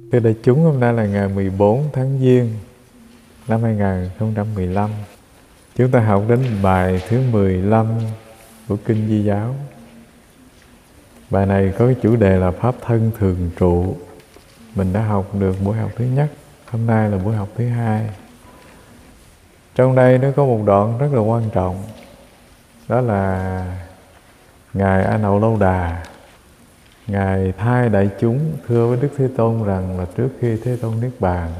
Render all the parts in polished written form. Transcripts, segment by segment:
Thưa đại chúng, hôm nay là ngày 14 tháng Giêng năm 2015. Chúng ta học đến bài thứ 15 của Kinh Di Giáo. Bài này có cái chủ đề là Pháp thân thường trụ. Mình đã học được buổi học thứ nhất, hôm nay là buổi học thứ hai. Trong đây nó có một đoạn rất là quan trọng. Đó là Ngài A Nậu Lâu Đà, Ngài thay đại chúng thưa với Đức Thế Tôn rằng là trước khi Thế Tôn Niết Bàn,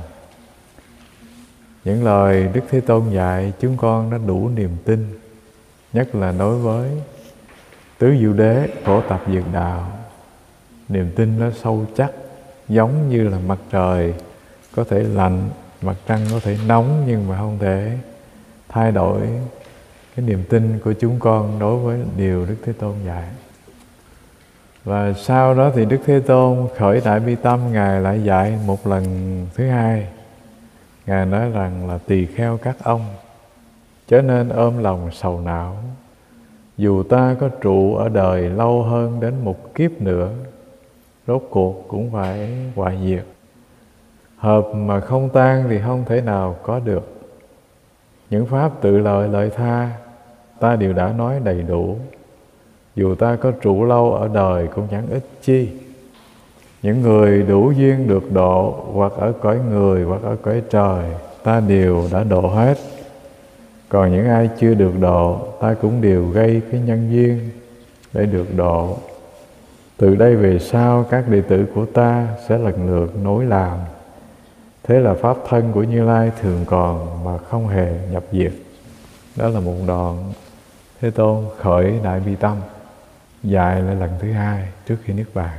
những lời Đức Thế Tôn dạy chúng con đã đủ niềm tin, nhất là đối với Tứ Diệu Đế Phổ Tập Diệt Đạo. Niềm tin nó sâu chắc, giống như là mặt trời có thể lạnh, mặt trăng có thể nóng, nhưng mà không thể thay đổi cái niềm tin của chúng con đối với điều Đức Thế Tôn dạy. Và sau đó thì Đức Thế Tôn khởi đại bi tâm, Ngài lại dạy một lần thứ hai. Ngài nói rằng là tỳ kheo các ông chớ nên ôm lòng sầu não. Dù ta có trụ ở đời lâu hơn đến một kiếp nữa, rốt cuộc cũng phải hoại diệt. Hợp mà không tan thì không thể nào có được. Những pháp tự lợi lợi tha ta đều đã nói đầy đủ. Dù ta có trụ lâu ở đời cũng chẳng ích chi. Những người đủ duyên được độ, hoặc ở cõi người hoặc ở cõi trời, ta đều đã độ hết. Còn những ai chưa được độ, ta cũng đều gây cái nhân duyên để được độ. Từ đây về sau các đệ tử của ta sẽ lần lượt nối làm. Thế là pháp thân của Như Lai thường còn mà không hề nhập diệt. Đó là một đoạn Thế Tôn khởi đại bi tâm, dạy lại lần thứ hai trước khi Niết Bàn.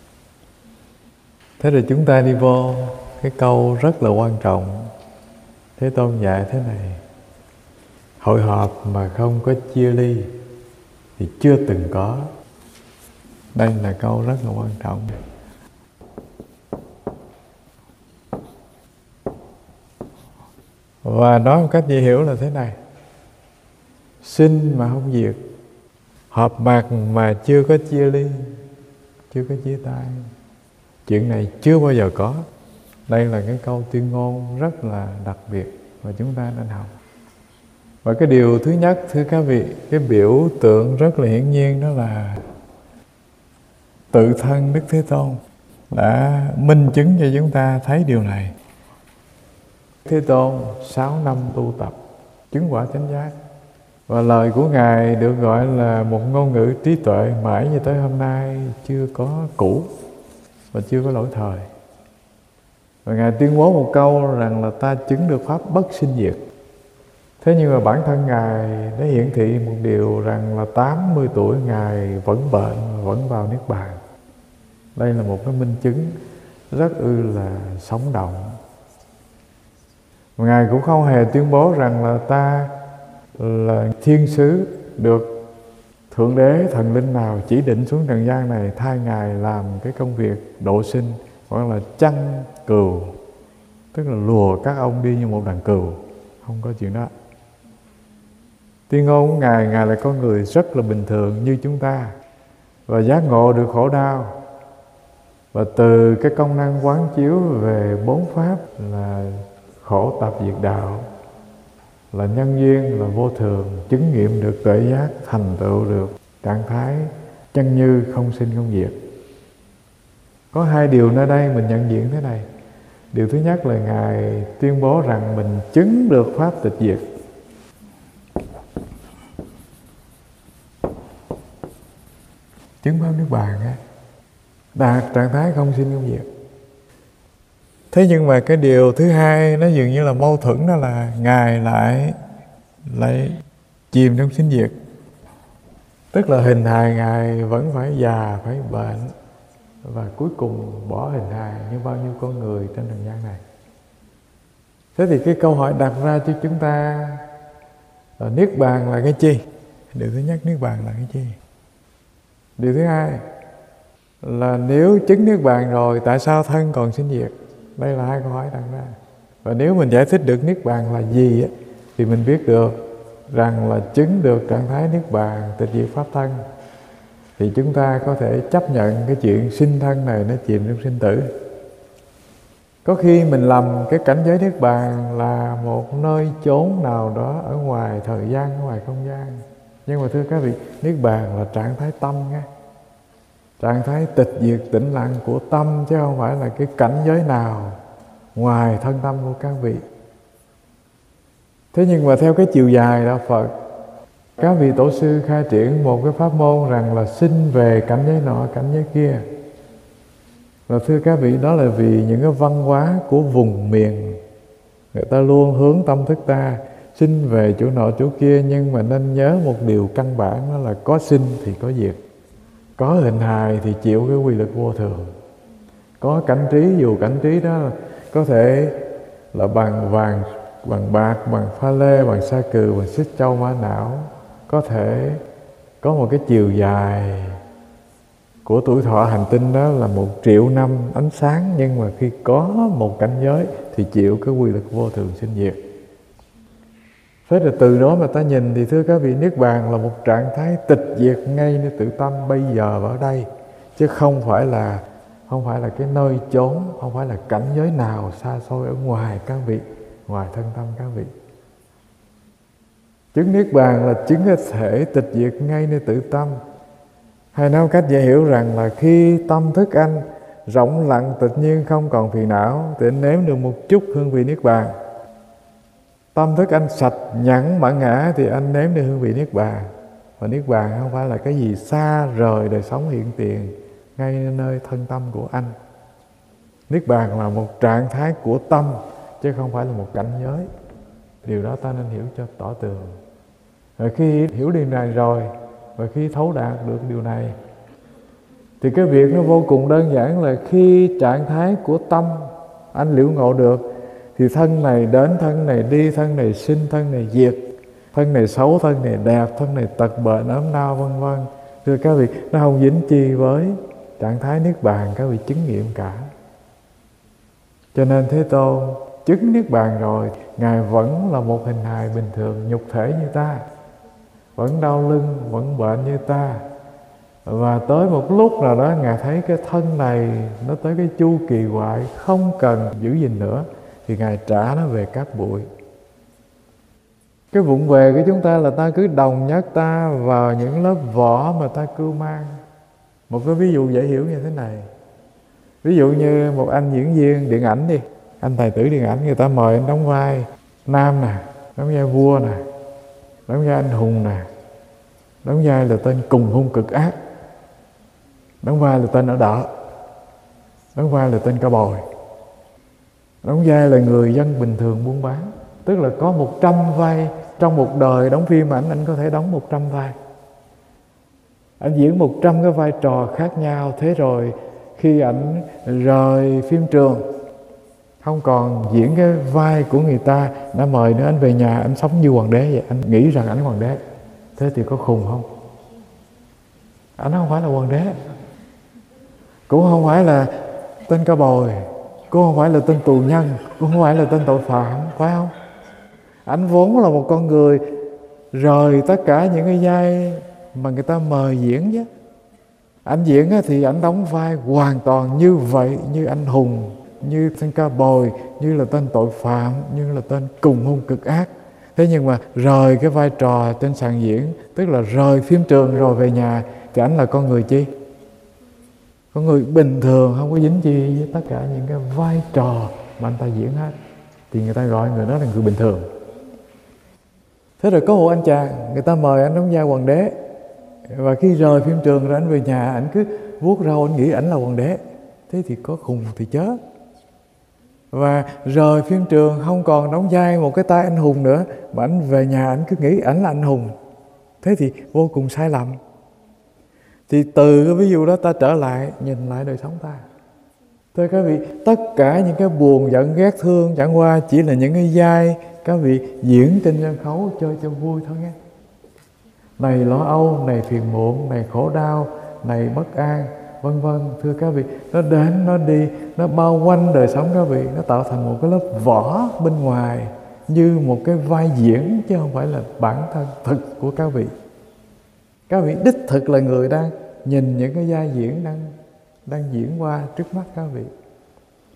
Thế rồi chúng ta đi vô cái câu rất là quan trọng. Thế Tôn dạy thế này: hội họp mà không có chia ly thì chưa từng có. Đây là câu rất là quan trọng. Và nói một cách dễ hiểu là thế này: sinh mà không diệt, hợp mặt mà chưa có chia ly, chưa có chia tay. Chuyện này chưa bao giờ có. Đây là cái câu tuyên ngôn rất là đặc biệt mà chúng ta nên học. Và cái điều thứ nhất, thưa các vị, cái biểu tượng rất là hiển nhiên đó là tự thân Đức Thế Tôn đã minh chứng cho chúng ta thấy điều này. Thế Tôn 6 năm tu tập chứng quả chánh giác, và lời của Ngài được gọi là một ngôn ngữ trí tuệ mãi như tới hôm nay chưa có cũ và chưa có lỗi thời. Và Ngài tuyên bố một câu rằng là ta chứng được pháp bất sinh diệt. Thế nhưng mà bản thân Ngài đã hiển thị một điều rằng là 80 tuổi Ngài vẫn bệnh, vẫn vào Niết Bàn. Đây là một cái minh chứng rất là sống động. Và Ngài cũng không hề tuyên bố rằng là ta là thiên sứ được Thượng Đế thần linh nào chỉ định xuống trần gian này thay Ngài làm cái công việc độ sinh, hoặc là chăn cừu, tức là lùa các ông đi như một đàn cừu. Không có chuyện đó. Tuyên ngôn của Ngài, Ngài là con người rất là bình thường như chúng ta, và giác ngộ được khổ đau. Và từ cái công năng quán chiếu về bốn pháp là khổ tập diệt đạo, là nhân duyên, là vô thường, chứng nghiệm được tuệ giác, thành tựu được trạng thái chân như không sinh không diệt. Có hai điều nơi đây mình nhận diện thế này. Điều thứ nhất là Ngài tuyên bố rằng mình chứng được pháp tịch diệt. Chứng pháp Niết Bàn á, đạt trạng thái không sinh không diệt. Thế nhưng mà cái điều thứ hai nó dường như là mâu thuẫn, đó là Ngài lại chìm trong sinh diệt. Tức là hình hài Ngài vẫn phải già, phải bệnh, và cuối cùng bỏ hình hài như bao nhiêu con người trên trần gian này. Thế thì cái câu hỏi đặt ra cho chúng ta là Niết Bàn là cái chi? Điều thứ nhất, Niết Bàn là cái chi? Điều thứ hai là nếu chứng Niết Bàn rồi, tại sao thân còn sinh diệt? Đây là hai câu hỏi đặt ra. Và nếu mình giải thích được Niết Bàn là gì thì mình biết được rằng là chứng được trạng thái Niết Bàn, tịch diệt pháp thân, thì chúng ta có thể chấp nhận cái chuyện sinh thân này nó chìm trong sinh tử. Có khi mình lầm cái cảnh giới Niết Bàn là một nơi chốn nào đó ở ngoài thời gian, ở ngoài không gian. Nhưng mà thưa các vị, Niết Bàn là trạng thái tâm nghe, trạng thái tịch diệt tĩnh lặng của tâm, chứ không phải là cái cảnh giới nào ngoài thân tâm của các vị. Thế nhưng mà theo cái chiều dài đạo Phật, các vị tổ sư khai triển một cái pháp môn rằng là sinh về cảnh giới nọ, cảnh giới kia. Và thưa các vị, đó là vì những cái văn hóa của vùng miền, người ta luôn hướng tâm thức ta sinh về chỗ nọ chỗ kia. Nhưng mà nên nhớ một điều căn bản, đó là có sinh thì có diệt, có hình hài thì chịu cái quy luật vô thường, có cảnh trí, dù cảnh trí đó có thể là bằng vàng, bằng bạc, bằng pha lê, bằng sa cừ, bằng xích châu mã não, có thể có một cái chiều dài của tuổi thọ hành tinh đó là 1 triệu năm ánh sáng. Nhưng mà khi có một cảnh giới thì chịu cái quy luật vô thường sinh diệt. Thế là từ đó mà ta nhìn thì thưa các vị, Niết Bàn là một trạng thái tịch diệt ngay nơi tự tâm bây giờ và ở đây, chứ không phải là cái nơi chốn, không phải là cảnh giới nào xa xôi ở ngoài các vị, ngoài thân tâm các vị. Chứng Niết Bàn là chứng cái thể tịch diệt ngay nơi tự tâm. Hay nói một cách dễ hiểu rằng là khi tâm thức anh rộng lặng tự nhiên, không còn phiền não, thì anh nếm được một chút hương vị Niết Bàn. Tâm thức anh sạch nhẵn mãn ngã thì anh nếm được hương vị Niết Bàn. Và Niết Bàn không phải là cái gì xa rời đời sống hiện tiền, ngay nơi thân tâm của anh. Niết Bàn là một trạng thái của tâm, chứ không phải là một cảnh giới. Điều đó ta nên hiểu cho tỏ tường. Rồi khi hiểu điều này rồi, và khi thấu đạt được điều này, thì cái việc nó vô cùng đơn giản là khi trạng thái của tâm anh liễu ngộ được, thì thân này đến, thân này đi, thân này sinh, thân này diệt, thân này xấu, thân này đẹp, thân này tật bệnh, ốm đau, vân vân. Thưa các vị, nó không dính chi với trạng thái Niết Bàn các vị chứng nghiệm cả. Cho nên Thế Tôn chứng Niết Bàn rồi, Ngài vẫn là một hình hài bình thường, nhục thể như ta, vẫn đau lưng, vẫn bệnh như ta. Và tới một lúc nào đó Ngài thấy cái thân này nó tới cái chu kỳ hoại, không cần giữ gìn nữa, thì Ngài trả nó về cát bụi. Cái vụng về của chúng ta là ta cứ đồng nhất ta vào những lớp vỏ mà ta cưu mang. Một cái ví dụ dễ hiểu như thế này. Ví dụ như một anh diễn viên điện ảnh đi, anh tài tử điện ảnh, người ta mời anh đóng vai nam nè, đóng vai vua nè, đóng vai anh hùng nè, đóng vai là tên cùng hung cực ác, đóng vai là tên ở đợ, đóng vai là tên cao bồi, đóng vai là người dân bình thường buôn bán. Tức là có 100 vai trong một đời đóng phim ảnh, anh có thể đóng 100 vai. Anh diễn 100 cái vai trò khác nhau. Thế rồi khi ảnh rời phim trường, không còn diễn cái vai của người ta, đã mời nữa, anh về nhà anh sống như hoàng đế vậy. Anh nghĩ rằng ảnh hoàng đế. Thế thì có khùng không? Ảnh không phải là hoàng đế, cũng không phải là tên cao bồi, cũng không phải là tên tù nhân, cũng không phải là tên tội phạm, phải không? Ảnh vốn là một con người rời tất cả những cái vai mà người ta mời diễn chứ. Ảnh diễn thì ảnh đóng vai hoàn toàn như vậy, như anh hùng, như tên cao bồi, như là tên tội phạm, như là tên cùng hung cực ác. Thế nhưng mà rời cái vai trò trên sàn diễn, tức là rời phim trường rồi về nhà, thì ảnh là con người chi? Con người bình thường, không có dính chi với tất cả những cái vai trò mà anh ta diễn hết. Thì người ta gọi người đó là người bình thường. Thế rồi có một anh chàng, người ta mời anh đóng vai hoàng đế. Và khi rời phim trường rồi anh về nhà, anh cứ vuốt râu, anh nghĩ ảnh là hoàng đế. Thế thì có khùng thì chớ. Và rời phim trường không còn đóng vai một cái tay anh hùng nữa, mà anh về nhà anh cứ nghĩ ảnh là anh hùng. Thế thì vô cùng sai lầm. Thì từ cái ví dụ đó ta trở lại, nhìn lại đời sống ta. Thưa các vị, tất cả những cái buồn, giận, ghét, thương chẳng qua chỉ là những cái vai các vị diễn trên sân khấu chơi cho vui thôi nghe. Này lo âu, này phiền muộn, này khổ đau, này bất an, vân vân. Thưa các vị, nó đến, nó đi, nó bao quanh đời sống các vị, nó tạo thành một cái lớp vỏ bên ngoài, như một cái vai diễn, chứ không phải là bản thân thực của các vị. Các vị đích thực là người đang nhìn những cái vai diễn đang diễn qua trước mắt các vị.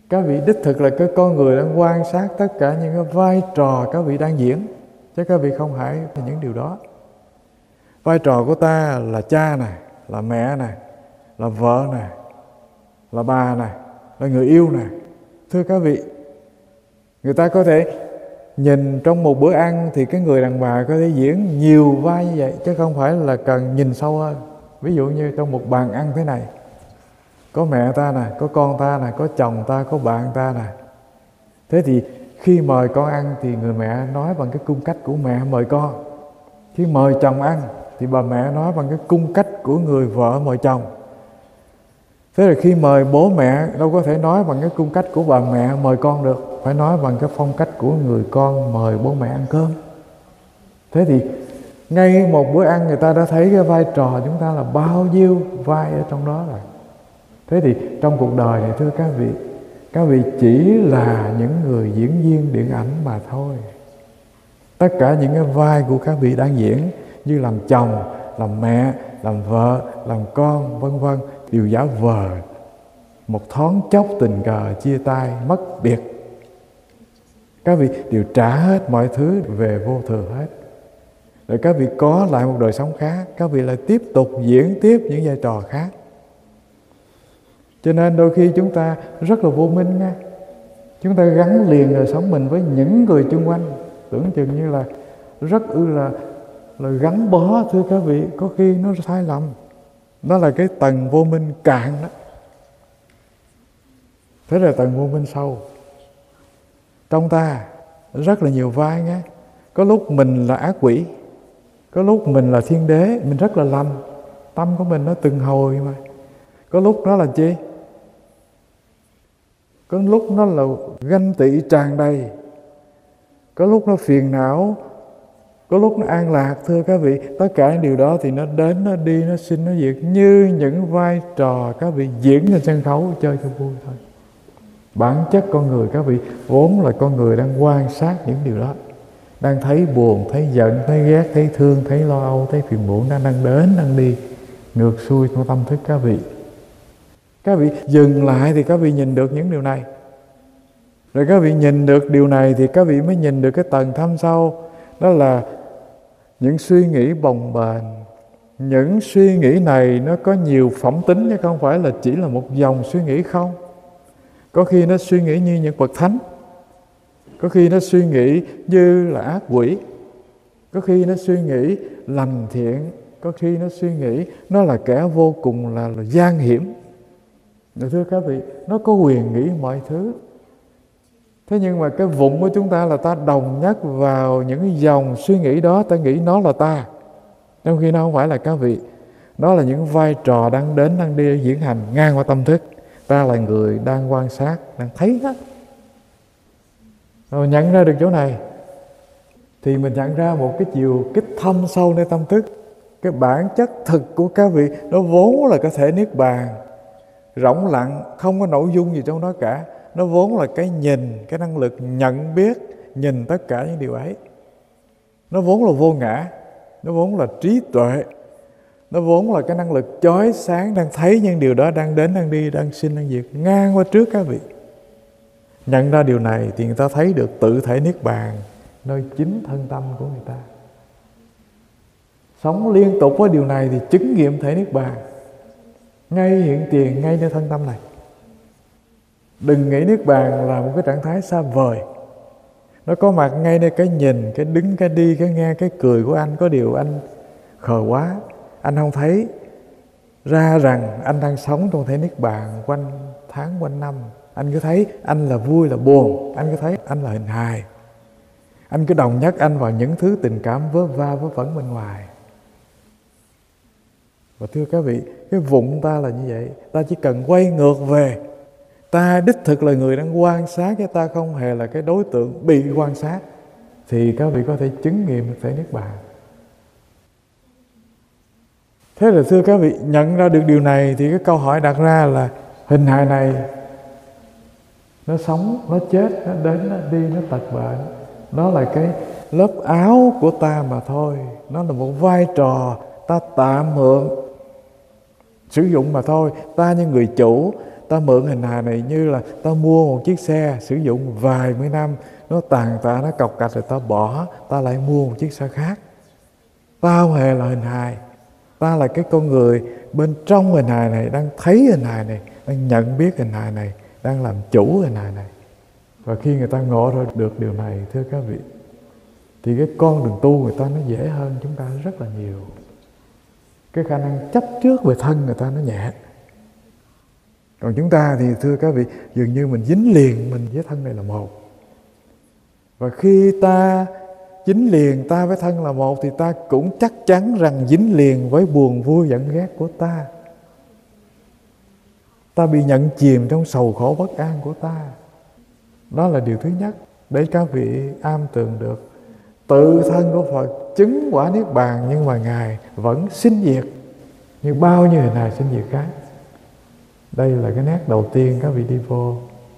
Các vị đích thực là cái con người đang quan sát tất cả những cái vai trò các vị đang diễn, chứ các vị không phải những điều đó. Vai trò của ta là cha nè, là mẹ nè, là vợ nè, là bà nè, là người yêu nè. Thưa các vị, người ta có thể nhìn trong một bữa ăn thì cái người đàn bà có thể diễn nhiều vai như vậy, chứ không phải là cần nhìn sâu hơn. Ví dụ như trong một bàn ăn thế này, có mẹ ta nè, có con ta nè, có chồng ta, có bạn ta nè. Thế thì khi mời con ăn thì người mẹ nói bằng cái cung cách của mẹ mời con. Khi mời chồng ăn thì bà mẹ nói bằng cái cung cách của người vợ mời chồng. Thế là khi mời bố mẹ đâu có thể nói bằng cái cung cách của bà mẹ mời con được, phải nói bằng cái phong cách của người con mời bố mẹ ăn cơm. Thế thì ngay một bữa ăn người ta đã thấy cái vai trò chúng ta là bao nhiêu vai ở trong đó rồi. Thế thì trong cuộc đời này thưa các vị chỉ là những người diễn viên điện ảnh mà thôi. Tất cả những cái vai của các vị đang diễn, như làm chồng, làm mẹ, làm vợ, làm con, vân vân, đều giả vờ. Một thoáng chốc tình cờ chia tay, mất biệt. Các vị đều trả hết mọi thứ về vô thường hết. Rồi các vị có lại một đời sống khác, các vị lại tiếp tục diễn tiếp những vai trò khác. Cho nên đôi khi chúng ta rất là vô minh nha. Chúng ta gắn liền đời sống mình với những người chung quanh, tưởng chừng như là rất là gắn bó. Thưa các vị, có khi nó sai lầm. Đó là cái tầng vô minh cạn đó. Thế là tầng vô minh sâu. Trong ta rất là nhiều vai nghe. Có lúc mình là ác quỷ, có lúc mình là thiên đế, mình rất là lành. Tâm của mình nó từng hồi mà. Có lúc nó là chi? Có lúc nó là ganh tị tràn đầy, có lúc nó phiền não, có lúc nó an lạc. Thưa các vị, tất cả những điều đó thì nó đến, nó đi, nó sinh, nó diệt, như những vai trò các vị diễn trên sân khấu chơi cho vui thôi. Bản chất con người các vị vốn là con người đang quan sát những điều đó, đang thấy buồn, thấy giận, thấy ghét, thấy thương, thấy lo âu, thấy phiền muộn, đang đến, đang đi ngược xuôi trong tâm thức các vị. Các vị dừng lại thì các vị nhìn được những điều này. Rồi các vị nhìn được điều này thì các vị mới nhìn được cái tầng thâm sâu. Đó là những suy nghĩ bồng bềnh. Những suy nghĩ này nó có nhiều phẩm tính, chứ không phải là chỉ là một dòng suy nghĩ không. Có khi nó suy nghĩ như những bậc thánh, có khi nó suy nghĩ như là ác quỷ, có khi nó suy nghĩ lành thiện, có khi nó suy nghĩ nó là kẻ vô cùng là gian hiểm. Thưa các vị, nó có quyền nghĩ mọi thứ. Thế nhưng mà cái vụng của chúng ta là ta đồng nhất vào những cái dòng suy nghĩ đó, ta nghĩ nó là ta, trong khi nó không phải là các vị. Đó là những vai trò đang đến, đang đi, diễn hành ngang qua tâm thức. Ta là người đang quan sát, đang thấy hết. Rồi nhận ra được chỗ này thì mình nhận ra một cái chiều kích thâm sâu nơi tâm thức. Cái bản chất thực của các vị nó vốn là cái thể niết bàn rỗng lặng, không có nội dung gì trong đó cả. Nó vốn là cái nhìn, cái năng lực nhận biết, nhìn tất cả những điều ấy. Nó vốn là vô ngã, nó vốn là trí tuệ, nó vốn là cái năng lực chói sáng, đang thấy những điều đó đang đến, đang đi, đang sinh, đang diệt ngang qua trước các vị. Nhận ra điều này thì người ta thấy được tự thể niết bàn nơi chính thân tâm của người ta. Sống liên tục với điều này thì chứng nghiệm thể niết bàn ngay hiện tiền, ngay nơi thân tâm này. Đừng nghĩ niết bàn là một cái trạng thái xa vời. Nó có mặt ngay nơi cái nhìn, cái đứng, cái đi, cái nghe, cái cười của anh. Có điều anh khờ quá, anh không thấy ra rằng anh đang sống trong thể niết bàn quanh tháng, quanh năm. Anh cứ thấy anh là vui, là buồn. Anh cứ thấy anh là hình hài. Anh cứ đồng nhất anh vào những thứ tình cảm vớ va vớ vẩn bên ngoài. Và thưa các vị, cái vụng ta là như vậy. Ta chỉ cần quay ngược về. Ta đích thực là người đang quan sát, chứ ta không hề là cái đối tượng bị quan sát. Thì các vị có thể chứng nghiệm được thể niết bàn. Thế là thưa các vị, nhận ra được điều này thì cái câu hỏi đặt ra là hình hài này nó sống, nó chết, nó đến, nó đi, nó tật bệnh. Nó là cái lớp áo của ta mà thôi. Nó là một vai trò ta tạm mượn sử dụng mà thôi. Ta như người chủ, ta mượn hình hài này như là ta mua một chiếc xe sử dụng vài mươi năm, nó tàn tạ, nó cọc cạch rồi ta bỏ, ta lại mua một chiếc xe khác. Ta không hề là hình hài. Ta là cái con người bên trong hình hài này, đang thấy hình hài này, đang nhận biết hình hài này, đang làm chủ hình hài này. Và khi người ta ngộ ra được điều này, thưa các vị, thì cái con đường tu người ta nó dễ hơn chúng ta rất là nhiều. Cái khả năng chấp trước về thân người ta nó nhẹ. Còn chúng ta thì thưa các vị, dường như mình dính liền mình với thân này là một. Và khi ta dính liền ta với thân là một, thì ta cũng chắc chắn rằng dính liền với buồn vui giận ghét của ta. Ta bị nhận chìm trong sầu khổ bất an của ta. Đó là điều thứ nhất để các vị am tường được. Tự thân của Phật chứng quả Niết Bàn, nhưng mà Ngài vẫn sinh diệt như bao nhiêu hình hài sinh diệt khác. Đây là cái nét đầu tiên các vị đi vô.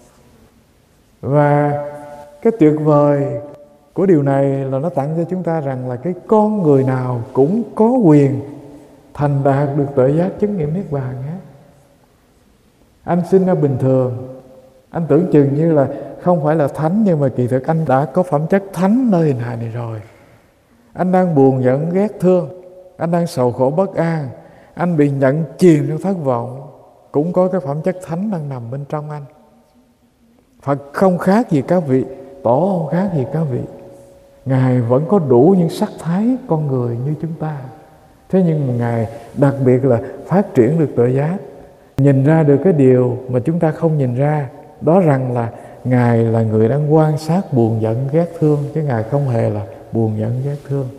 Và cái tuyệt vời của điều này là nó tặng cho chúng ta rằng là cái con người nào cũng có quyền thành đạt được tuệ giác chứng nghiệm Niết Bàn hết. Anh sinh ra bình thường, anh tưởng chừng như là không phải là thánh, nhưng mà kỳ thực anh đã có phẩm chất thánh nơi hình hài này rồi. Anh đang buồn giận ghét thương, anh đang sầu khổ bất an, anh bị nhận chìm trong thất vọng, cũng có cái phẩm chất thánh đang nằm bên trong anh. Phật không khác gì các vị, Tổ không khác gì các vị. Ngài vẫn có đủ những sắc thái con người như chúng ta. Thế nhưng mà Ngài đặc biệt là phát triển được tuệ giác, nhìn ra được cái điều mà chúng ta không nhìn ra. Đó rằng là Ngài là người đang quan sát buồn giận ghét thương, chứ Ngài không hề là buồn giận ghét thương.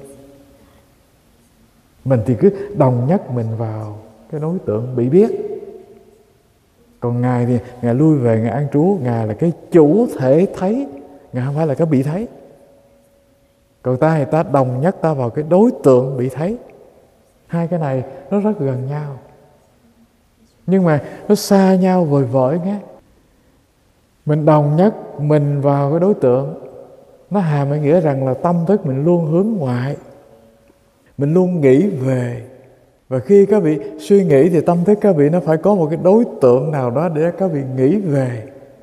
Mình thì cứ đồng nhất mình vào cái đối tượng bị biết. Còn Ngài thì Ngài lui về, Ngài an trú. Ngài là cái chủ thể thấy, Ngài không phải là cái bị thấy. Còn ta thì ta đồng nhất ta vào cái đối tượng bị thấy. Hai cái này nó rất gần nhau, nhưng mà nó xa nhau vời vợi nghe. Mình đồng nhất mình vào cái đối tượng, nó hàm ý nghĩa rằng là tâm thức mình luôn hướng ngoại, mình luôn nghĩ về. Và khi các vị suy nghĩ thì tâm thức các vị nó phải có một cái đối tượng nào đó để các vị nghĩ về.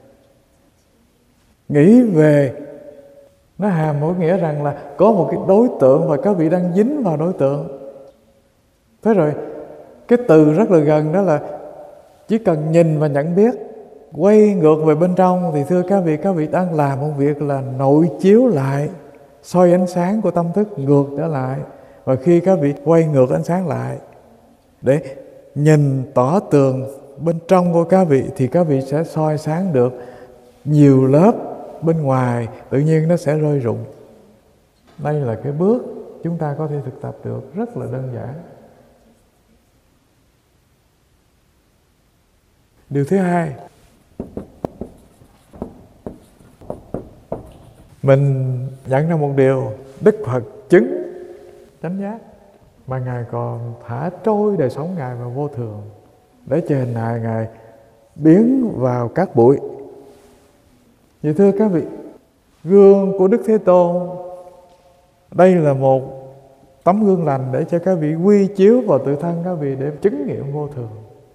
Nghĩ về nó hàm ý nghĩa rằng là có một cái đối tượng và các vị đang dính vào đối tượng. Thế rồi cái từ rất là gần đó là chỉ cần nhìn và nhận biết. Quay ngược về bên trong thì thưa các vị đang làm một việc là nội chiếu lại, soi ánh sáng của tâm thức ngược trở lại. Và khi các vị quay ngược ánh sáng lại để nhìn tỏ tường bên trong của các vị, thì các vị sẽ soi sáng được nhiều lớp bên ngoài, tự nhiên nó sẽ rơi rụng. Đây là cái bước chúng ta có thể thực tập được, rất là đơn giản. Điều thứ hai, mình nhận ra một điều, Đức Phật chứng chánh giác mà Ngài còn thả trôi đời sống Ngài vào vô thường, để cho hình hài Ngài biến vào cát bụi. Vậy thưa các vị, gương của Đức Thế Tôn, đây là một tấm gương lành để cho các vị quy chiếu vào tự thân các vị để chứng nghiệm vô thường.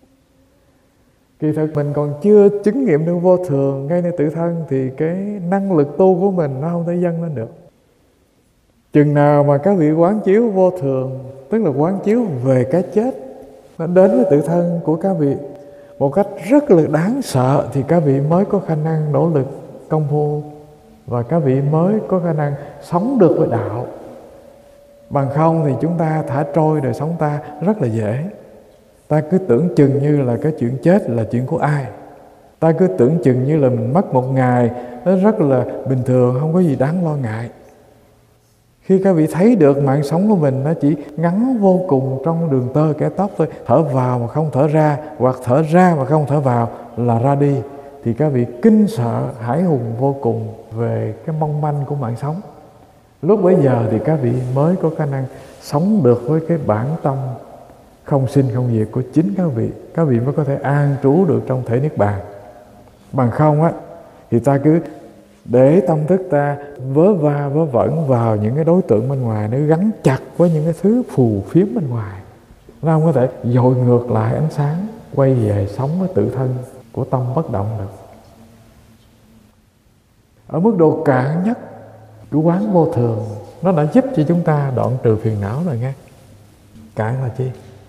Kỳ thực mình còn chưa chứng nghiệm được vô thường ngay nơi tự thân thì cái năng lực tu của mình nó không thể dâng lên được. Chừng nào mà các vị quán chiếu vô thường, tức là quán chiếu về cái chết, nó đến với tự thân của các vị một cách rất là đáng sợ, thì các vị mới có khả năng nỗ lực công phu, và các vị mới có khả năng sống được với đạo. Bằng không thì chúng ta thả trôi đời sống ta rất là dễ. Ta cứ tưởng chừng như là cái chuyện chết là chuyện của ai. Ta cứ tưởng chừng như là mình mất một ngày, nó rất là bình thường, không có gì đáng lo ngại. Khi các vị thấy được mạng sống của mình nó chỉ ngắn vô cùng trong đường tơ kẻ tóc thôi, thở vào mà không thở ra, hoặc thở ra mà không thở vào là ra đi, thì các vị kinh sợ hãi hùng vô cùng về cái mong manh của mạng sống. Lúc bấy giờ thì các vị mới có khả năng sống được với cái bản tâm không sinh không diệt của chính các vị mới có thể an trú được trong thể Niết Bàn. Bằng không á thì ta cứ để tâm thức ta vớ va vớ vẩn vào những cái đối tượng bên ngoài, nó gắn chặt với những cái thứ phù phiếm bên ngoài, nó không có thể dội ngược lại ánh sáng quay về sống với tự thân của tâm bất động được. Ở mức độ cạn nhất của quán vô thường, nó đã giúp cho chúng ta đoạn trừ phiền não rồi nghe. Cạn là chi?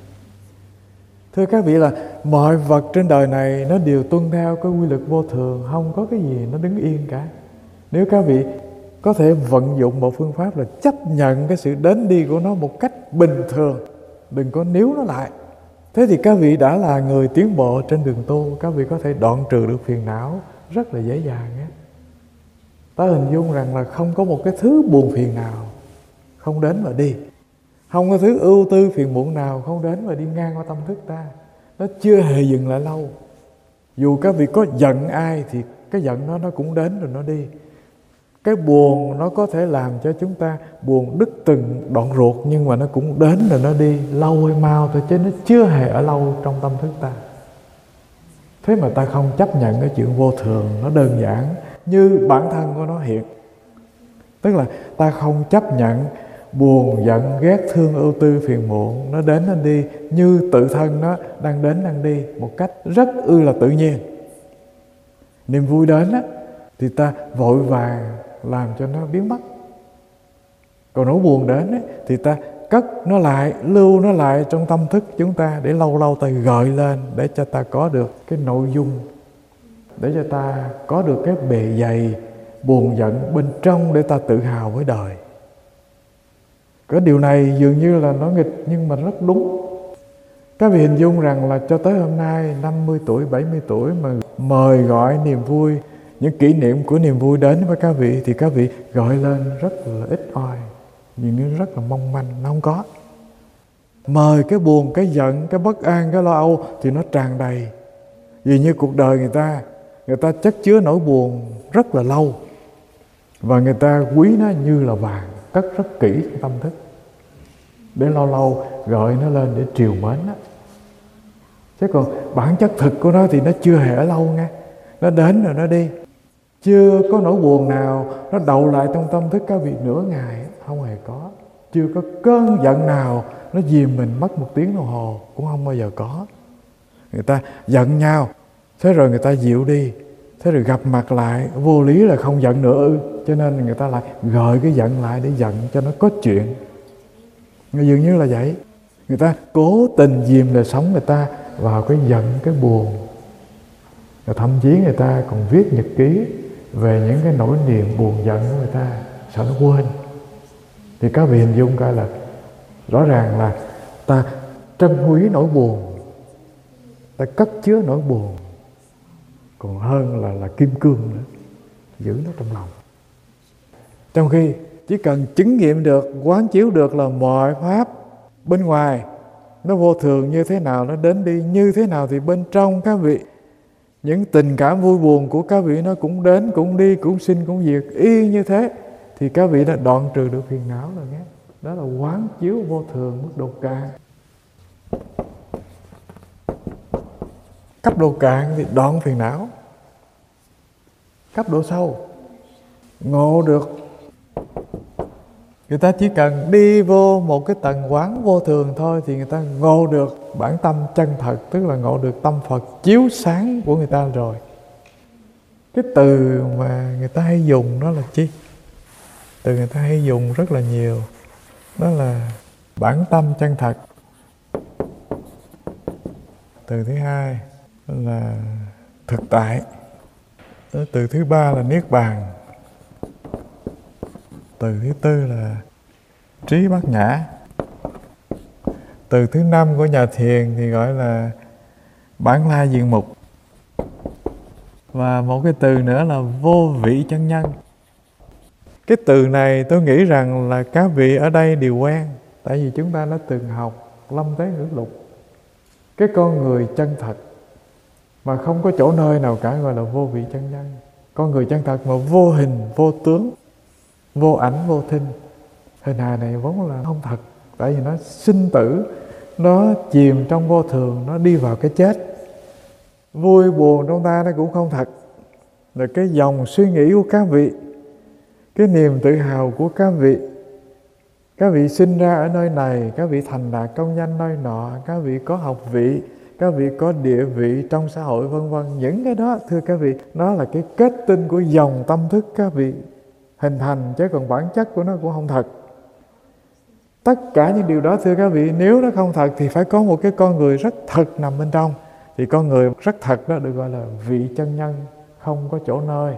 Thưa các vị, là mọi vật trên đời này nó đều tuân theo cái quy luật vô thường, không có cái gì nó đứng yên cả. Nếu các vị có thể vận dụng một phương pháp là chấp nhận cái sự đến đi của nó một cách bình thường, đừng có níu nó lại, thế thì các vị đã là người tiến bộ trên đường tu. Các vị có thể đoạn trừ được phiền não rất là dễ dàng nhé. Ta hình dung rằng là không có một cái thứ buồn phiền nào không đến và đi, không có thứ ưu tư phiền muộn nào không đến và đi ngang qua tâm thức ta. Nó chưa hề dừng lại lâu. Dù các vị có giận ai thì cái giận đó nó cũng đến rồi nó đi. Cái buồn nó có thể làm cho chúng ta buồn đứt từng đoạn ruột, nhưng mà nó cũng đến rồi nó đi, lâu hay mau thôi, chứ nó chưa hề ở lâu trong tâm thức ta. Thế mà ta không chấp nhận cái chuyện vô thường, nó đơn giản như bản thân của nó hiện. Tức là ta không chấp nhận buồn, giận, ghét, thương, ưu tư, phiền muộn nó đến nó đi như tự thân nó đang đến đang đi một cách rất là tự nhiên. Niềm vui đến á, thì ta vội vàng làm cho nó biến mất. Còn nỗi buồn đến ấy, thì ta cất nó lại, lưu nó lại trong tâm thức chúng ta, để lâu lâu ta gợi lên, để cho ta có được cái nội dung, để cho ta có được cái bề dày buồn giận bên trong, để ta tự hào với đời. Cái điều này dường như là nó nghịch nhưng mà rất đúng. Các vị hình dung rằng là cho tới hôm nay 50 tuổi, 70 tuổi mà mời gọi niềm vui, những kỷ niệm của niềm vui đến với các vị, thì các vị gọi lên rất là ít ỏi, dường như rất là mong manh, nó không có. Mời cái buồn, cái giận, cái bất an, cái lo âu thì nó tràn đầy. Vì như cuộc đời người ta chất chứa nỗi buồn rất là lâu, và người ta quý nó như là vàng, cất rất kỹ trong tâm thức, để lâu lâu gọi nó lên để triều mến đó. Chứ còn bản chất thực của nó thì nó chưa hề ở lâu nghe. Nó đến rồi nó đi. Chưa có nỗi buồn nào nó đậu lại trong tâm thức các vị nửa ngày, không hề có. Chưa có cơn giận nào nó dìm mình mất 1 tiếng đồng hồ, cũng không bao giờ có. Người ta giận nhau, thế rồi người ta dịu đi, thế rồi gặp mặt lại, vô lý là không giận nữa ư, cho nên người ta lại gợi cái giận lại để giận cho nó có chuyện. Dường như là vậy. Người ta cố tình dìm đời sống người ta vào cái giận, cái buồn. Và thậm chí người ta còn viết nhật ký về những cái nỗi niềm buồn giận của người ta, sợ nó quên. Thì các vị hình dung coi là rõ ràng là ta trân quý nỗi buồn, ta cất chứa nỗi buồn còn hơn là kim cương nữa, giữ nó trong lòng. Trong khi chỉ cần chứng nghiệm được, quán chiếu được là mọi pháp bên ngoài nó vô thường như thế nào, nó đến đi như thế nào, thì bên trong các vị, những tình cảm vui buồn của các vị nó cũng đến, cũng đi, cũng sinh, cũng diệt y như thế, thì các vị đã đoạn trừ được phiền não rồi nhé. Đó là quán chiếu vô thường mức độ cạn. Cấp độ cạn thì đoạn phiền não. Cấp độ sâu ngộ được, người ta chỉ cần đi vô một cái tầng quán vô thường thôi thì người ta ngộ được bản tâm chân thật, tức là ngộ được tâm Phật chiếu sáng của người ta rồi. Cái từ mà người ta hay dùng đó là chi? Từ người ta hay dùng rất là nhiều, đó là bản tâm chân thật. Từ thứ hai là thực tại. Từ thứ ba là niết bàn. Từ thứ tư là trí bát nhã. Từ thứ năm của nhà thiền thì gọi là bản lai diện mục. Và một cái từ nữa là vô vị chân nhân. Cái từ này tôi nghĩ rằng là các vị ở đây đều quen, tại vì chúng ta đã từng học Lâm Tế Ngữ Lục. Cái con người chân thật mà không có chỗ nơi nào cả gọi là vô vị chân nhân. Con người chân thật mà vô hình, vô tướng, vô ảnh, vô thinh. Hình hài này vốn là không thật, tại vì nó sinh tử, nó chìm trong vô thường, nó đi vào cái chết. Vui buồn trong ta nó cũng không thật. Rồi cái dòng suy nghĩ của các vị, cái niềm tự hào của các vị sinh ra ở nơi này, các vị thành đạt công danh nơi nọ, các vị có học vị, các vị có địa vị trong xã hội vân vân. Những cái đó thưa các vị, nó là cái kết tinh của dòng tâm thức các vị hình thành, chứ còn bản chất của nó cũng không thật. Tất cả những điều đó thưa các vị, nếu nó không thật thì phải có một cái con người rất thật nằm bên trong. Thì con người rất thật đó được gọi là vị chân nhân, không có chỗ nơi.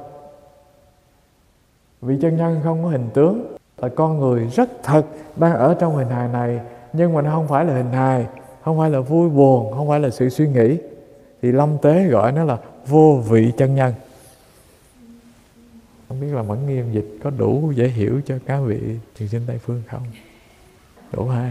Vị chân nhân không có hình tướng, là con người rất thật đang ở trong hình hài này, nhưng mà nó không phải là hình hài, không phải là vui buồn, không phải là sự suy nghĩ. Thì Lâm Tế gọi nó là vô vị chân nhân. Không biết là Mẫn Nghiêm dịch có đủ dễ hiểu cho các vị thiền sinh Tây Phương không? Đủ ha.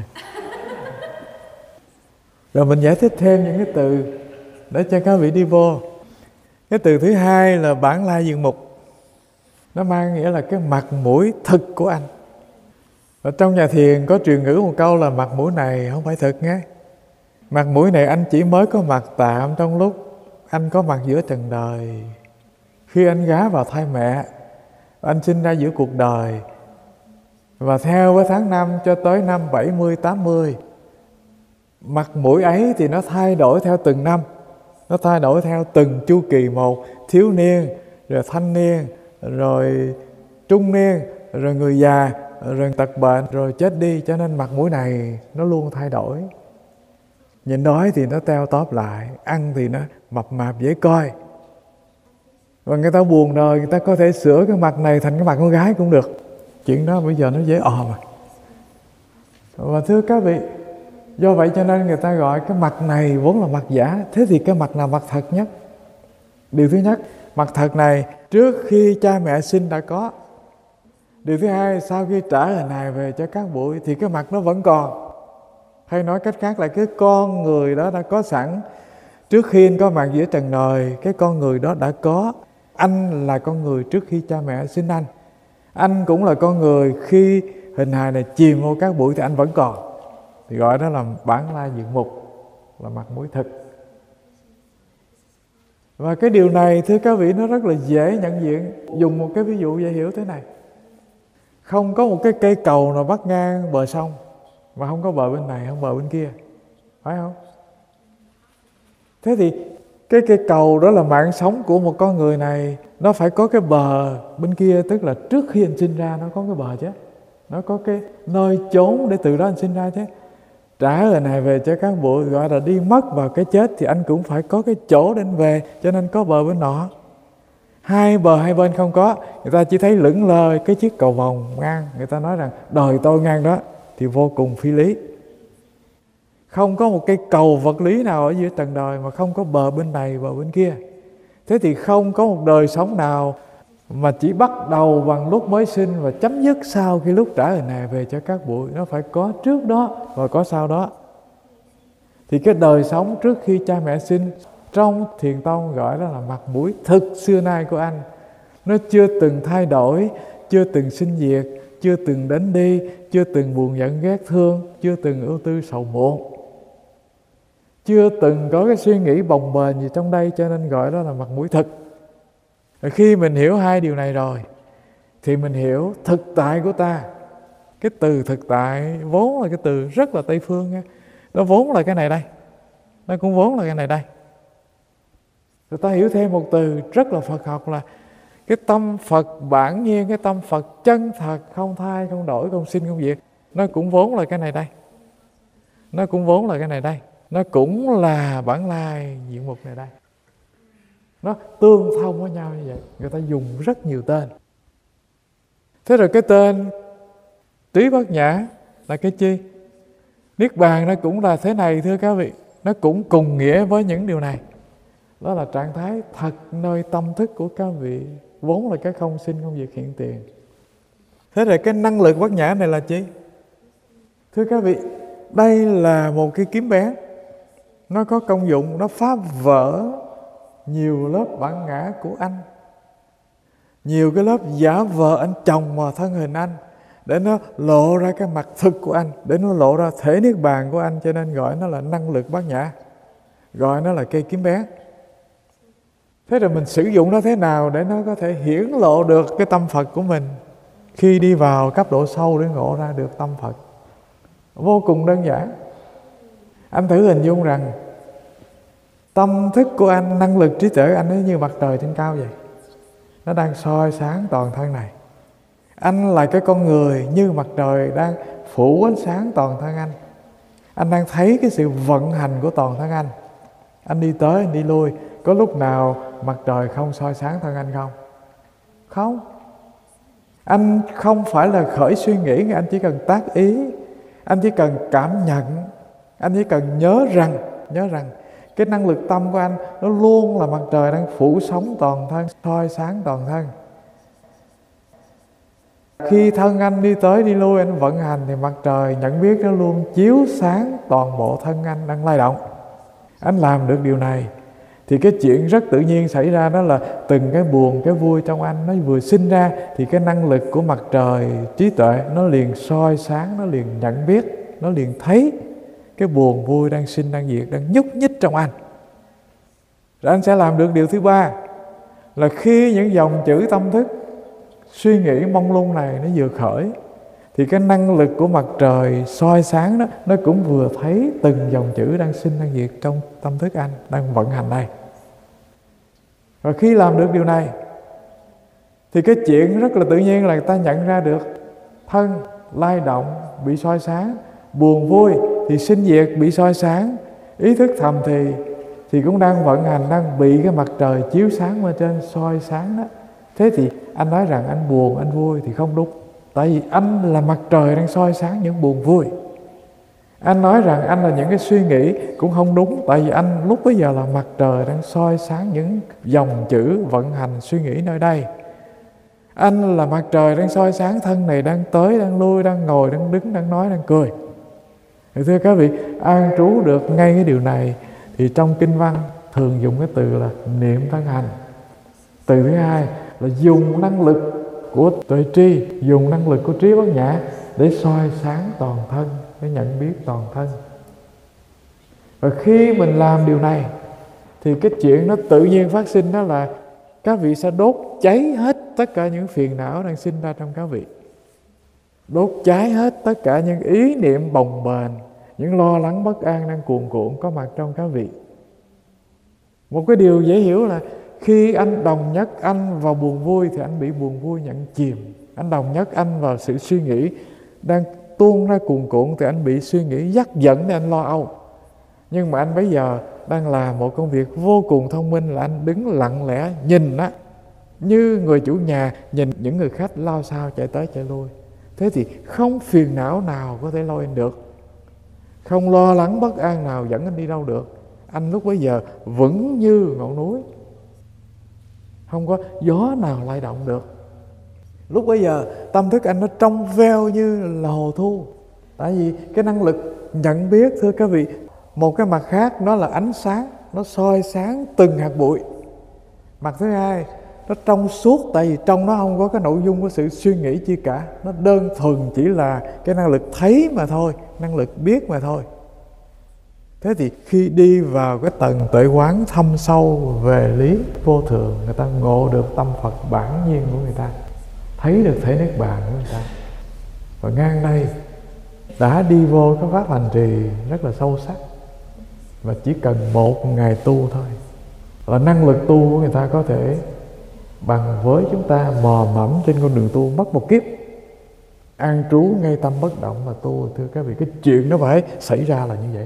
Rồi mình giải thích thêm những cái từ để cho các vị đi vô. Cái từ thứ hai là bản lai diện mục. Nó mang nghĩa là cái mặt mũi thực của anh. Ở trong nhà thiền có truyền ngữ một câu là mặt mũi này không phải thực nghe. Mặt mũi này anh chỉ mới có mặt tạm trong lúc anh có mặt giữa trần đời. Khi anh gá vào thai mẹ, anh sinh ra giữa cuộc đời. Và theo với tháng năm cho tới năm 70, 80, mặt mũi ấy thì nó thay đổi theo từng năm. Nó thay đổi theo từng chu kỳ một. Thiếu niên, rồi thanh niên, rồi trung niên, rồi người già, rồi tật bệnh, rồi chết đi. Cho nên mặt mũi này nó luôn thay đổi. Nhìn đói thì nó teo tóp lại, ăn thì nó mập mạp dễ coi. Và người ta buồn đời, người ta có thể sửa cái mặt này thành cái mặt con gái cũng được. Chuyện đó bây giờ nó dễ mà. Và thưa các vị, do vậy cho nên người ta gọi cái mặt này vốn là mặt giả. Thế thì cái mặt nào mặt thật nhất? Điều thứ nhất, mặt thật này trước khi cha mẹ sinh đã có. Điều thứ hai, sau khi trả hình hài về cho các bụi thì cái mặt nó vẫn còn. Hay nói cách khác là cái con người đó đã có sẵn. Trước khi anh có mặt giữa trần đời, cái con người đó đã có. Anh là con người trước khi cha mẹ sinh anh. Anh cũng là con người khi hình hài này chìm vô các bụi thì anh vẫn còn. Thì gọi đó là bản lai diện mục, là mặt mũi thực. Và cái điều này thưa các vị nó rất là dễ nhận diện. Dùng một cái ví dụ dễ hiểu thế này. Không có một cái cây cầu nào bắc ngang bờ sông mà không có bờ bên này, không bờ bên kia, phải không? Thế thì cái cây cầu đó là mạng sống của một con người này. Nó phải có cái bờ bên kia, tức là trước khi anh sinh ra nó có cái bờ chứ. Nó có cái nơi chốn để từ đó anh sinh ra chứ. Trả lời này về cho các bụi, gọi là đi mất vào cái chết, thì anh cũng phải có cái chỗ để anh về. Cho nên có bờ bên nọ. Hai bờ hai bên không có, người ta chỉ thấy lững lờ cái chiếc cầu vòng ngang. Người ta nói rằng đời tôi ngang đó, thì vô cùng phi lý. Không có một cây cầu vật lý nào ở giữa trần đời mà không có bờ bên này bờ bên kia. Thế thì không có một đời sống nào mà chỉ bắt đầu bằng lúc mới sinh và chấm dứt sau khi lúc trả hình hài về cho các bụi. Nó phải có trước đó và có sau đó. Thì cái đời sống trước khi cha mẹ sinh trong Thiền tông gọi đó là mặt mũi thực xưa nay của anh. Nó chưa từng thay đổi, chưa từng sinh diệt, chưa từng đến đi, chưa từng buồn giận ghét thương, chưa từng ưu tư sầu muộn, chưa từng có cái suy nghĩ bồng bềnh gì trong đây. Cho nên gọi đó là mặt mũi thực. Khi mình hiểu hai điều này rồi thì mình hiểu thực tại của ta. Cái từ thực tại vốn là cái từ rất là Tây Phương nha. Nó vốn là cái này đây, nó cũng vốn là cái này đây. Rồi ta hiểu thêm một từ rất là Phật học là cái tâm Phật bản nhiên, cái tâm Phật chân thật, không thay, không đổi, không sinh, không diệt. Nó cũng vốn là cái này đây. Nó cũng vốn là cái này đây. Nó cũng là bản lai diện mục này đây. Nó tương thông với nhau như vậy. Người ta dùng rất nhiều tên. Thế rồi cái tên Trí Bát Nhã là cái chi? Niết bàn nó cũng là thế này thưa các vị. Nó cũng cùng nghĩa với những điều này. Đó là trạng thái thật nơi tâm thức của các vị, vốn là cái không sinh không diệt hiện tiền. Thế rồi cái năng lực bát nhã này là chi? Thưa các vị, đây là một cái kiếm bén. Nó có công dụng, nó phá vỡ nhiều lớp bản ngã của anh, nhiều cái lớp giả vờ anh chồng vào thân hình anh, để nó lộ ra cái mặt thực của anh, để nó lộ ra thể niết bàn của anh. Cho nên gọi nó là năng lực bát nhã, gọi nó là cây kiếm bén. Thế rồi mình sử dụng nó thế nào để nó có thể hiển lộ được cái tâm Phật của mình khi đi vào cấp độ sâu để ngộ ra được tâm Phật? Vô cùng đơn giản. Anh thử hình dung rằng Tâm thức của anh, năng lực trí tuệ anh nó như mặt trời trên cao vậy. Nó đang soi sáng toàn thân này. Anh là cái con người như mặt trời đang phủ ánh sáng toàn thân anh. Anh đang thấy cái sự vận hành của toàn thân anh. Anh đi tới, anh đi lui, có lúc nào mặt trời không soi sáng thân anh không? Không. Anh không phải là khởi suy nghĩ, anh chỉ cần tác ý, anh chỉ cần cảm nhận, anh chỉ cần nhớ rằng cái năng lực tâm của anh nó luôn là mặt trời đang phủ sóng toàn thân, soi sáng toàn thân. Khi thân anh đi tới đi lui, anh vận hành thì mặt trời nhận biết nó luôn chiếu sáng toàn bộ thân anh đang lay động. Anh làm được điều này thì cái chuyện rất tự nhiên xảy ra, đó là từng cái buồn cái vui trong anh nó vừa sinh ra thì cái năng lực của mặt trời trí tuệ nó liền soi sáng, nó liền nhận biết, nó liền thấy cái buồn vui đang sinh, đang diệt, đang nhúc nhích trong anh. Rồi anh sẽ làm được điều thứ ba là khi những dòng chữ tâm thức suy nghĩ mông lung này nó vừa khởi thì cái năng lực của mặt trời soi sáng đó nó cũng vừa thấy từng dòng chữ đang sinh đang diệt trong tâm thức anh đang vận hành đây. Và khi làm được điều này thì cái chuyện rất là tự nhiên là người ta nhận ra được thân lay động bị soi sáng, buồn vui thì sinh diệt bị soi sáng, ý thức thầm thì cũng đang vận hành, đang bị cái mặt trời chiếu sáng bên trên soi sáng đó. Thế thì anh nói rằng anh buồn, anh vui thì không đúng. Tại vì anh là mặt trời đang soi sáng những buồn vui. Anh nói rằng anh là những cái suy nghĩ cũng không đúng. Tại vì anh lúc bấy giờ là mặt trời đang soi sáng những dòng chữ vận hành suy nghĩ nơi đây. Anh là mặt trời đang soi sáng thân này đang tới, đang lui, đang ngồi, đang đứng, đang nói, đang cười. Thì thưa các vị, an trú được ngay cái điều này thì trong kinh văn thường dùng cái từ là niệm thân hành. Từ thứ hai là dùng năng lực của tuệ tri, dùng năng lực của trí bát nhã để soi sáng toàn thân, để nhận biết toàn thân. Và khi mình làm điều này thì cái chuyện nó tự nhiên phát sinh, đó là các vị sẽ đốt cháy hết tất cả những phiền não đang sinh ra trong các vị. Đốt cháy hết tất cả những ý niệm bồng bềnh, những lo lắng bất an đang cuồn cuộn có mặt trong các vị. Một cái điều dễ hiểu là khi anh đồng nhất anh vào buồn vui thì anh bị buồn vui nhận chìm. Anh đồng nhất anh vào sự suy nghĩ đang tuôn ra cuồn cuộn thì anh bị suy nghĩ dắt dẫn để anh lo âu. Nhưng mà anh bây giờ đang làm một công việc vô cùng thông minh là anh đứng lặng lẽ nhìn á, như người chủ nhà nhìn những người khách lao xao chạy tới chạy lui. Thế thì không phiền não nào có thể lôi anh được, không lo lắng bất an nào dẫn anh đi đâu được. Anh lúc bấy giờ vững như ngọn núi, không có gió nào lay động được. Lúc bấy giờ tâm thức anh nó trong veo như là hồ thu. Tại vì cái năng lực nhận biết, thưa các vị, một cái mặt khác nó là ánh sáng, nó soi sáng từng hạt bụi. Mặt thứ hai nó trong suốt, tại vì trong nó không có cái nội dung của sự suy nghĩ chi cả. Nó đơn thuần chỉ là cái năng lực thấy mà thôi, năng lực biết mà thôi. Thế thì khi đi vào cái tầng tuệ quán thâm sâu về lý vô thường, người ta ngộ được tâm Phật bản nhiên của người ta, thấy được thể niết bàn của người ta. Và ngang đây đã đi vô cái pháp hành trì rất là sâu sắc, và chỉ cần một ngày tu thôi là năng lực tu của người ta có thể bằng với chúng ta mò mẫm trên con đường tu mất một kiếp. An trú ngay tâm bất động mà tu, thưa các vị, cái chuyện nó phải xảy ra là như vậy.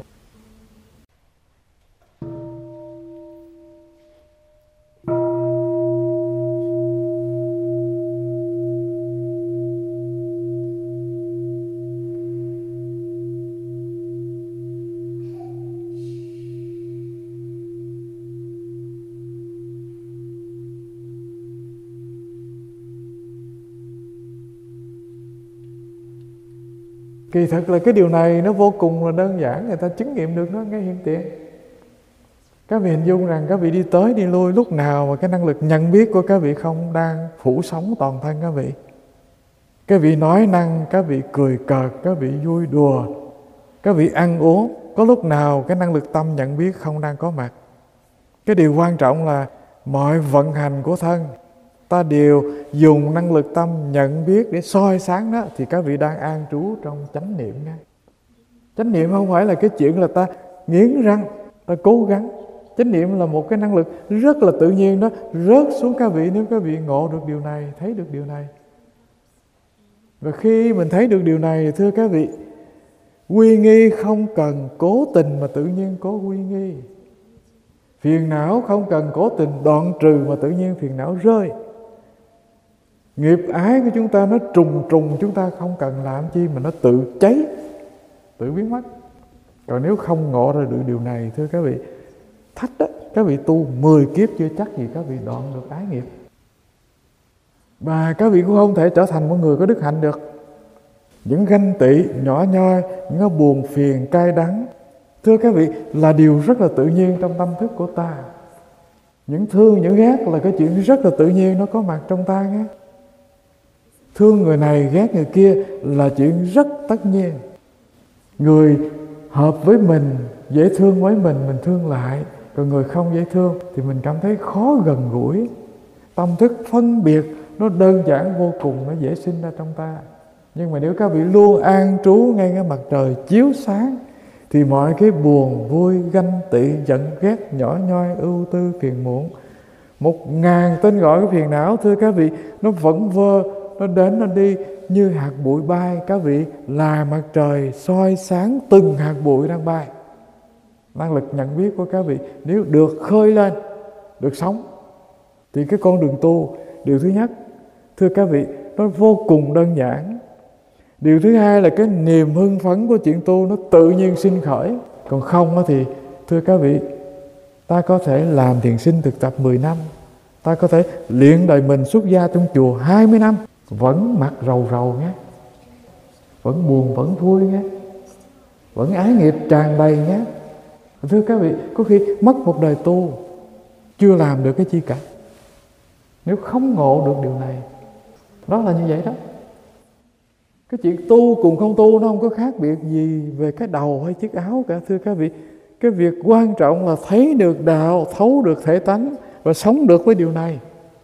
Kỳ thực là cái điều này nó vô cùng là đơn giản, người ta chứng nghiệm được nó ngay hiện tiền. Các vị hình dung rằng các vị đi tới đi lui, lúc nào mà cái năng lực nhận biết của các vị không đang phủ sóng toàn thân các vị. Các vị nói năng, các vị cười cợt, các vị vui đùa, các vị ăn uống, có lúc nào cái năng lực tâm nhận biết không đang có mặt. Cái điều quan trọng là mọi vận hành của thân ta đều dùng năng lực tâm nhận biết để soi sáng đó, thì các vị đang an trú trong chánh niệm nha. Chánh niệm không phải là cái chuyện là ta nghiến răng, ta cố gắng, Chánh niệm là một cái năng lực rất là tự nhiên, nó rớt xuống các vị nếu các vị ngộ được điều này, thấy được điều này. Và khi mình thấy được điều này, thưa các vị, quy nghi không cần cố tình mà tự nhiên có quy nghi. Phiền não không cần cố tình đoạn trừ mà tự nhiên phiền não rơi. Nghiệp ái của chúng ta nó trùng chúng ta không cần làm chi mà nó tự cháy, tự biến mất. Còn nếu không ngộ ra được điều này, thưa các vị, thách đó, các vị tu 10 kiếp chưa chắc gì các vị đoạn được ái nghiệp. Và các vị cũng không thể trở thành một người có đức hạnh được. Những ganh tị, nhỏ nhoi, những buồn phiền, cay đắng, thưa các vị, là điều rất là tự nhiên trong tâm thức của ta. Những thương, những ghét là cái chuyện rất là tự nhiên, nó có mặt trong ta nghe. Thương người này, ghét người kia là chuyện rất tất nhiên. Người hợp với mình, dễ thương với mình thương lại. Còn người không dễ thương thì mình cảm thấy khó gần gũi. Tâm thức phân biệt nó đơn giản vô cùng, nó dễ sinh ra trong ta. Nhưng mà nếu các vị luôn an trú ngay cái mặt trời chiếu sáng, thì mọi cái buồn, vui, ganh tị, giận, ghét, nhỏ nhoi, ưu tư, phiền muộn, 1000 tên gọi của phiền não, thưa các vị, nó vẫn vơ, nó đến, nó đi như hạt bụi bay. Các vị là mặt trời soi sáng từng hạt bụi đang bay. Năng lực nhận biết của các vị nếu được khơi lên, được sống, thì cái con đường tu, điều thứ nhất, thưa các vị, nó vô cùng đơn giản. Điều thứ hai là cái niềm hưng phấn của chuyện tu nó tự nhiên sinh khởi. Còn không thì thưa các vị, ta có thể làm thiền sinh thực tập 10 năm, ta có thể luyện đời mình xuất gia trong chùa 20 năm, vẫn mặt rầu rầu nhé, vẫn buồn, vẫn vui nhé, vẫn ái nghiệp tràn đầy nhé. Thưa các vị, có khi mất một đời tu chưa làm được cái chi cả, nếu không ngộ được điều này. Đó là như vậy đó. Cái chuyện tu cùng không tu nó không có khác biệt gì về cái đầu hay chiếc áo cả, thưa các vị. Cái việc quan trọng là thấy được đạo, thấu được thể tánh và sống được với điều này.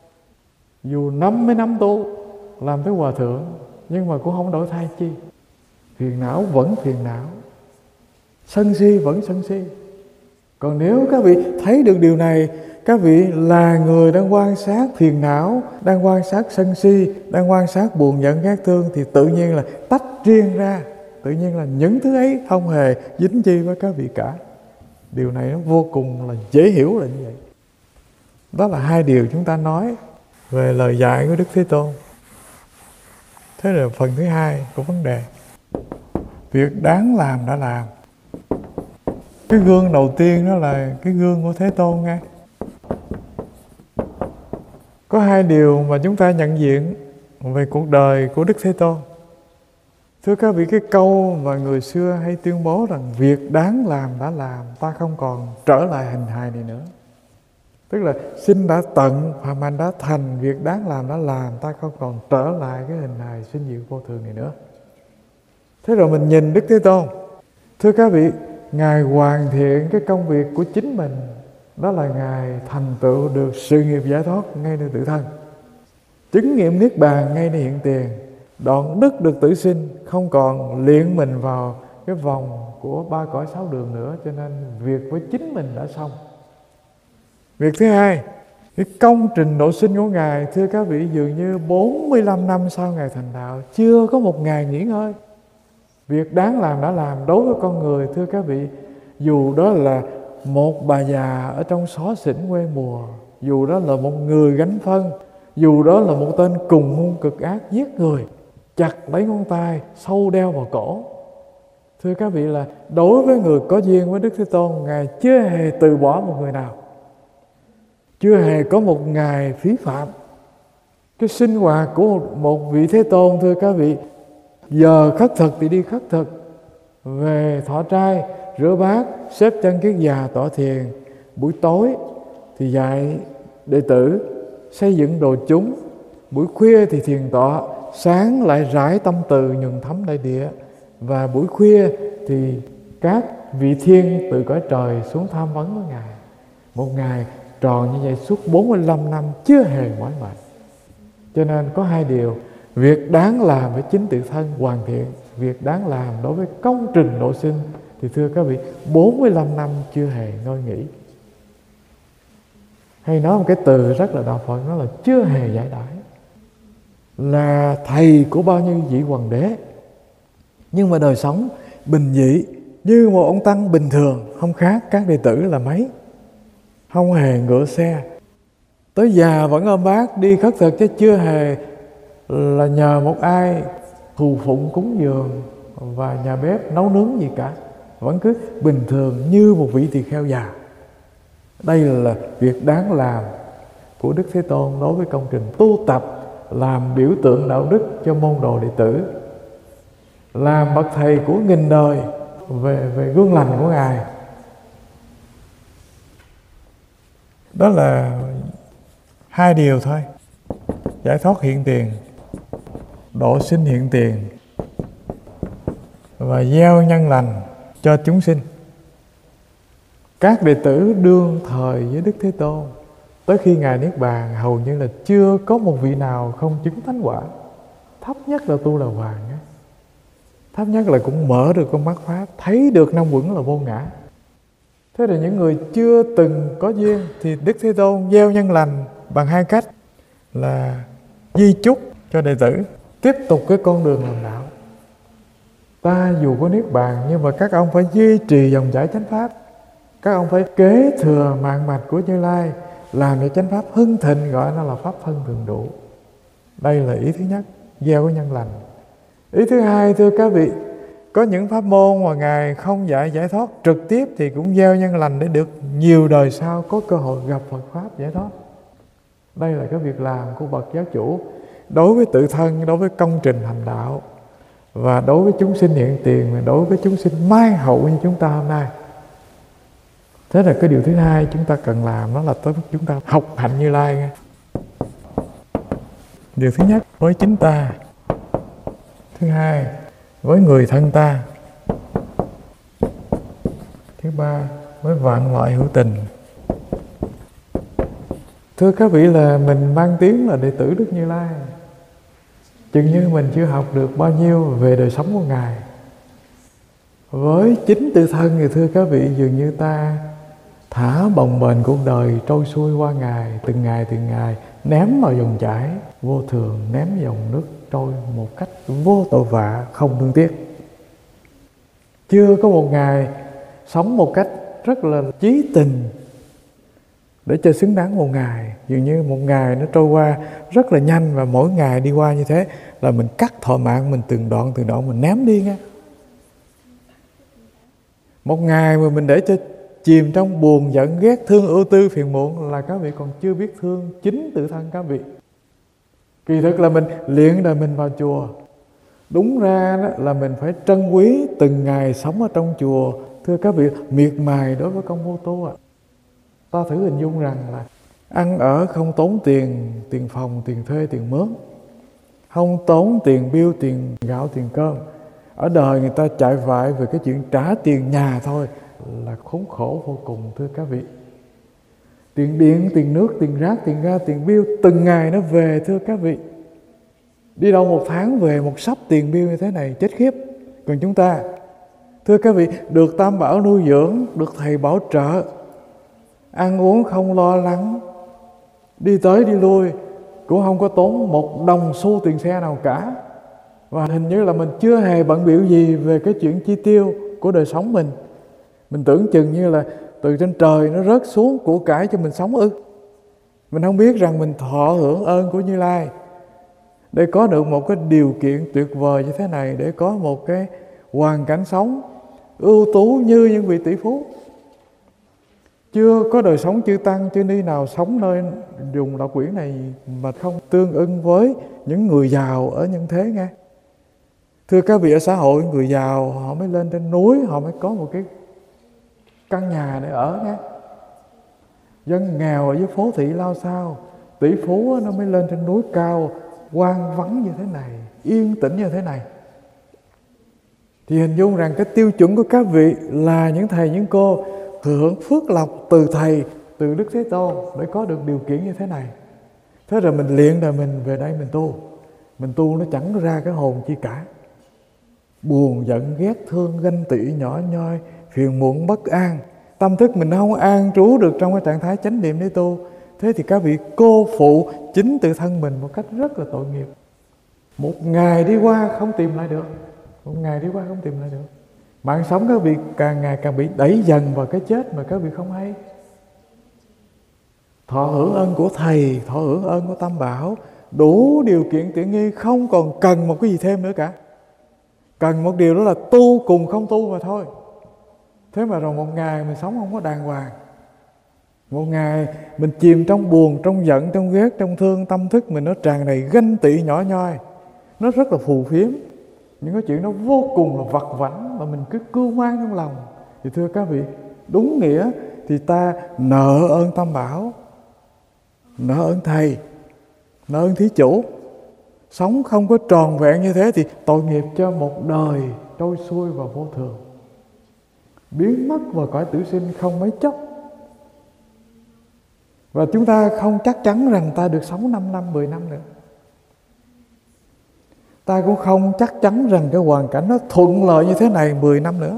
Dù 50 năm tu làm tới hòa thượng, nhưng mà cũng không đổi thay chi. Phiền não vẫn phiền não, sân si vẫn sân si. Còn nếu các vị thấy được điều này, các vị là người đang quan sát phiền não, đang quan sát sân si, đang quan sát buồn giận ghét thương, thì tự nhiên là tách riêng ra. Tự nhiên là những thứ ấy không hề dính chi với các vị cả. Điều này nó vô cùng là dễ hiểu là như vậy. Đó là hai điều chúng ta nói về lời dạy của Đức Thế Tôn. Thế là phần thứ hai của vấn đề. Việc đáng làm đã làm. Cái gương đầu tiên đó là cái gương của Thế Tôn nghe. Có hai điều mà chúng ta nhận diện về cuộc đời của Đức Thế Tôn. Thưa các vị, cái câu mà người xưa hay tuyên bố rằng việc đáng làm đã làm, ta không còn trở lại hình hài này nữa. Tức là sinh đã tận, phạm hạnh đã thành, việc đáng làm đã làm, ta không còn trở lại cái hình hài sinh diệu vô thường này nữa. Thế rồi mình nhìn Đức Thế Tôn. Thưa các vị, Ngài hoàn thiện cái công việc của chính mình. Đó là Ngài thành tựu được sự nghiệp giải thoát ngay nơi tự thân, chứng nghiệm Niết Bàn ngay nơi hiện tiền, đoạn đức được tử sinh, không còn luyện mình vào cái vòng của ba cõi sáu đường nữa. Cho nên việc với chính mình đã xong. Việc thứ hai, cái công trình độ sinh của Ngài, thưa các vị, dường như 45 năm sau Ngài thành đạo, chưa có một ngày nghỉ ngơi. Việc đáng làm đã làm đối với con người, thưa các vị, dù đó là một bà già ở trong xó xỉnh quê mùa, dù đó là một người gánh phân, dù đó là một tên cùng hung cực ác giết người, chặt lấy ngón tay, sâu đeo vào cổ. Thưa các vị, là đối với người có duyên với Đức Thế Tôn, Ngài chưa hề từ bỏ một người nào, chưa hề có một ngày phí phạm. Cái sinh hoạt của một vị Thế Tôn, thưa các vị, giờ khất thực thì đi khất thực, về thọ trai, rửa bát, xếp chân kiết già tọa thiền. Buổi tối thì dạy đệ tử, xây dựng đồ chúng. Buổi khuya thì thiền tọa, sáng lại rải tâm từ nhuần thấm đại địa. Và buổi khuya thì các vị thiên từ cõi trời xuống tham vấn với Ngài. Một ngày tròn như vậy suốt 45 năm chưa hề mỏi mệt. Cho nên có hai điều: việc đáng làm với chính tự thân hoàn thiện, việc đáng làm đối với công trình độ sinh, thì thưa các vị, 45 năm chưa hề ngơi nghỉ. hay nói một cái từ rất là đạo Phật, nó là chưa hề giải đãi, là thầy của bao nhiêu vị hoàng đế, nhưng mà đời sống bình dị như một ông tăng bình thường, không khác các đệ tử là mấy, không hề ngựa xe, tới già vẫn ôm bát đi khất thực, chứ chưa hề là nhờ một ai thù phụng cúng dường và nhà bếp nấu nướng gì cả, vẫn cứ bình thường như một vị tỳ kheo già. Đây là việc đáng làm của Đức Thế Tôn đối với công trình tu tập, làm biểu tượng đạo đức cho môn đồ đệ tử, làm bậc thầy của nghìn đời về gương lành của Ngài. Đó là hai điều thôi: giải thoát hiện tiền, độ sinh hiện tiền, và gieo nhân lành cho chúng sinh. Các đệ tử đương thời với Đức Thế Tôn, tới khi Ngài Niết Bàn, hầu như là chưa có một vị nào không chứng thánh quả. Thấp nhất là Tu Đà Hoàng, thấp nhất là cũng mở được con mắt Pháp, thấy được năm uẩn là vô ngã. Thế là những người chưa từng có duyên thì Đức Thế Tôn gieo nhân lành bằng hai cách là di chúc cho đệ tử tiếp tục cái con đường làm đạo. Ta dù có Niết Bàn nhưng mà các ông phải duy trì dòng chảy chánh Pháp, các ông phải kế thừa mạng mạch của Như Lai, làm cho chánh Pháp hưng thịnh, gọi nó là Pháp thân thường trụ. Đây là ý thứ nhất, gieo cái nhân lành. Ý thứ hai, thưa các vị, có những pháp môn mà Ngài không dạy giải thoát trực tiếp thì cũng gieo nhân lành để được nhiều đời sau có cơ hội gặp Phật Pháp giải thoát. Đây là cái việc làm của bậc giáo chủ đối với tự thân, đối với công trình hành đạo, và đối với chúng sinh hiện tiền, và đối với chúng sinh mai hậu như chúng ta hôm nay. Thế là cái điều thứ hai chúng ta cần làm, đó là chúng ta học hạnh Như Lai nghe. Điều thứ nhất với chính ta, thứ hai với người thân ta, thứ ba với vạn loại hữu tình. Thưa các vị, là mình mang tiếng là đệ tử Đức Như Lai, chừng như mình chưa học được bao nhiêu về đời sống của Ngài. Với chính tự thân thì thưa các vị, dường như ta thả bồng bềnh cuộc đời trôi xuôi qua Ngài, từng ngày ném vào dòng chảy vô thường, ném dòng nước trôi một cách vô tội vạ, không thương tiếc. Chưa có một ngày sống một cách rất là chí tình để cho xứng đáng một ngày. Dường như một ngày nó trôi qua rất là nhanh, và mỗi ngày đi qua như thế là mình cắt thọ mạng mình từng đoạn mình ném đi nghe. Một ngày mà mình để cho chìm trong buồn giận ghét thương ưu tư phiền muộn là các vị còn chưa biết thương chính tự thân các vị. Kỳ thực là mình luyện đời mình vào chùa, đúng ra đó là mình phải trân quý từng ngày sống ở trong chùa. Thưa các vị, miệt mài đối với công vô tu ạ. Ta thử hình dung rằng là ăn ở không tốn tiền phòng, tiền thuê, tiền mướn, không tốn tiền bill, tiền gạo, tiền cơm. Ở đời người ta chạy vại về cái chuyện trả tiền nhà thôi là khốn khổ vô cùng, thưa các vị. Tiền điện, tiền nước, tiền rác, tiền ga, tiền bill từng ngày nó về, thưa các vị. Đi đâu một tháng về một sắp tiền bill như thế này, chết khiếp. Còn chúng ta, thưa các vị, được Tam Bảo nuôi dưỡng, được thầy bảo trợ, ăn uống không lo lắng, đi tới đi lui cũng không có tốn một đồng xu tiền xe nào cả. Và hình như là mình chưa hề bận bịu gì về cái chuyện chi tiêu của đời sống mình. Mình tưởng chừng như là từ trên trời nó rớt xuống của cải cho mình sống ư. Mình không biết rằng mình thọ hưởng ơn của Như Lai để có được một cái điều kiện tuyệt vời như thế này, để có một cái hoàn cảnh sống ưu tú như những vị tỷ phú. Chưa có đời sống chư tăng, chư ni nào sống nơi vùng đạo quyển này mà không tương ưng với những người giàu ở nhân thế nghe. Thưa các vị, ở xã hội người giàu họ mới lên trên núi, họ mới có một cái căn nhà để ở nghe. Dân nghèo ở dưới phố thị lao sao, tỷ phú nó mới lên trên núi cao hoang vắng như thế này, yên tĩnh như thế này. Thì hình dung rằng cái tiêu chuẩn của các vị là những thầy những cô hưởng phước lộc từ thầy, từ Đức Thế Tôn để có được điều kiện như thế này. Thế rồi mình luyện rồi mình về đây mình tu nó chẳng ra cái hồn chi cả. Buồn giận ghét thương ganh tị nhỏ nhoi, phiền muộn bất an, tâm thức mình không an trú được trong cái trạng thái chánh niệm để tu, Thế thì các vị cô phụ chính tự thân mình một cách rất là tội nghiệp. Một ngày đi qua không tìm lại được. Một ngày đi qua không tìm lại được. Mạng sống các vị càng ngày càng bị đẩy dần vào cái chết mà các vị không hay. Thọ hưởng ơn của Thầy, thọ hưởng ơn của Tam Bảo, đủ điều kiện tiện nghi, không còn cần một cái gì thêm nữa cả. Cần một điều đó là tu cùng không tu mà thôi. Thế mà rồi một ngày mình sống không có đàng hoàng. Một ngày mình chìm trong buồn, trong giận, trong ghét, trong thương, tâm thức mình nó tràn đầy ganh tị nhỏ nhoi. Nó rất là phù phiếm. Những cái chuyện nó vô cùng là vặt vãnh mà mình cứ cưu mang trong lòng. Thì thưa các vị, đúng nghĩa thì ta nợ ơn Tam Bảo, nợ ơn Thầy, nợ ơn Thí Chủ. Sống không có tròn vẹn như thế thì tội nghiệp cho một đời trôi xuôi vào vô thường, biến mất vào cõi tử sinh không mấy chốc. Và chúng ta không chắc chắn rằng ta được sống 5 năm, 10 năm nữa. Ta cũng không chắc chắn rằng cái hoàn cảnh nó thuận lợi như thế này 10 năm nữa.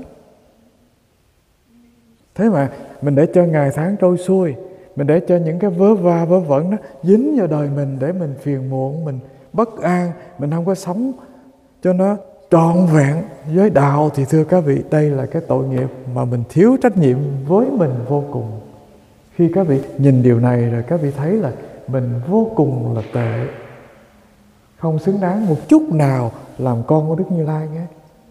Thế mà mình để cho ngày tháng trôi xuôi, mình để cho những cái vớ va vớ vẩn nó dính vào đời mình, để mình phiền muộn, mình bất an, mình không có sống cho nó trọn vẹn với đạo. Thì thưa các vị, đây là cái tội nghiệp mà mình thiếu trách nhiệm với mình vô cùng. Khi các vị nhìn điều này rồi các vị thấy là mình vô cùng là tệ, không xứng đáng một chút nào làm con của Đức Như Lai nghe.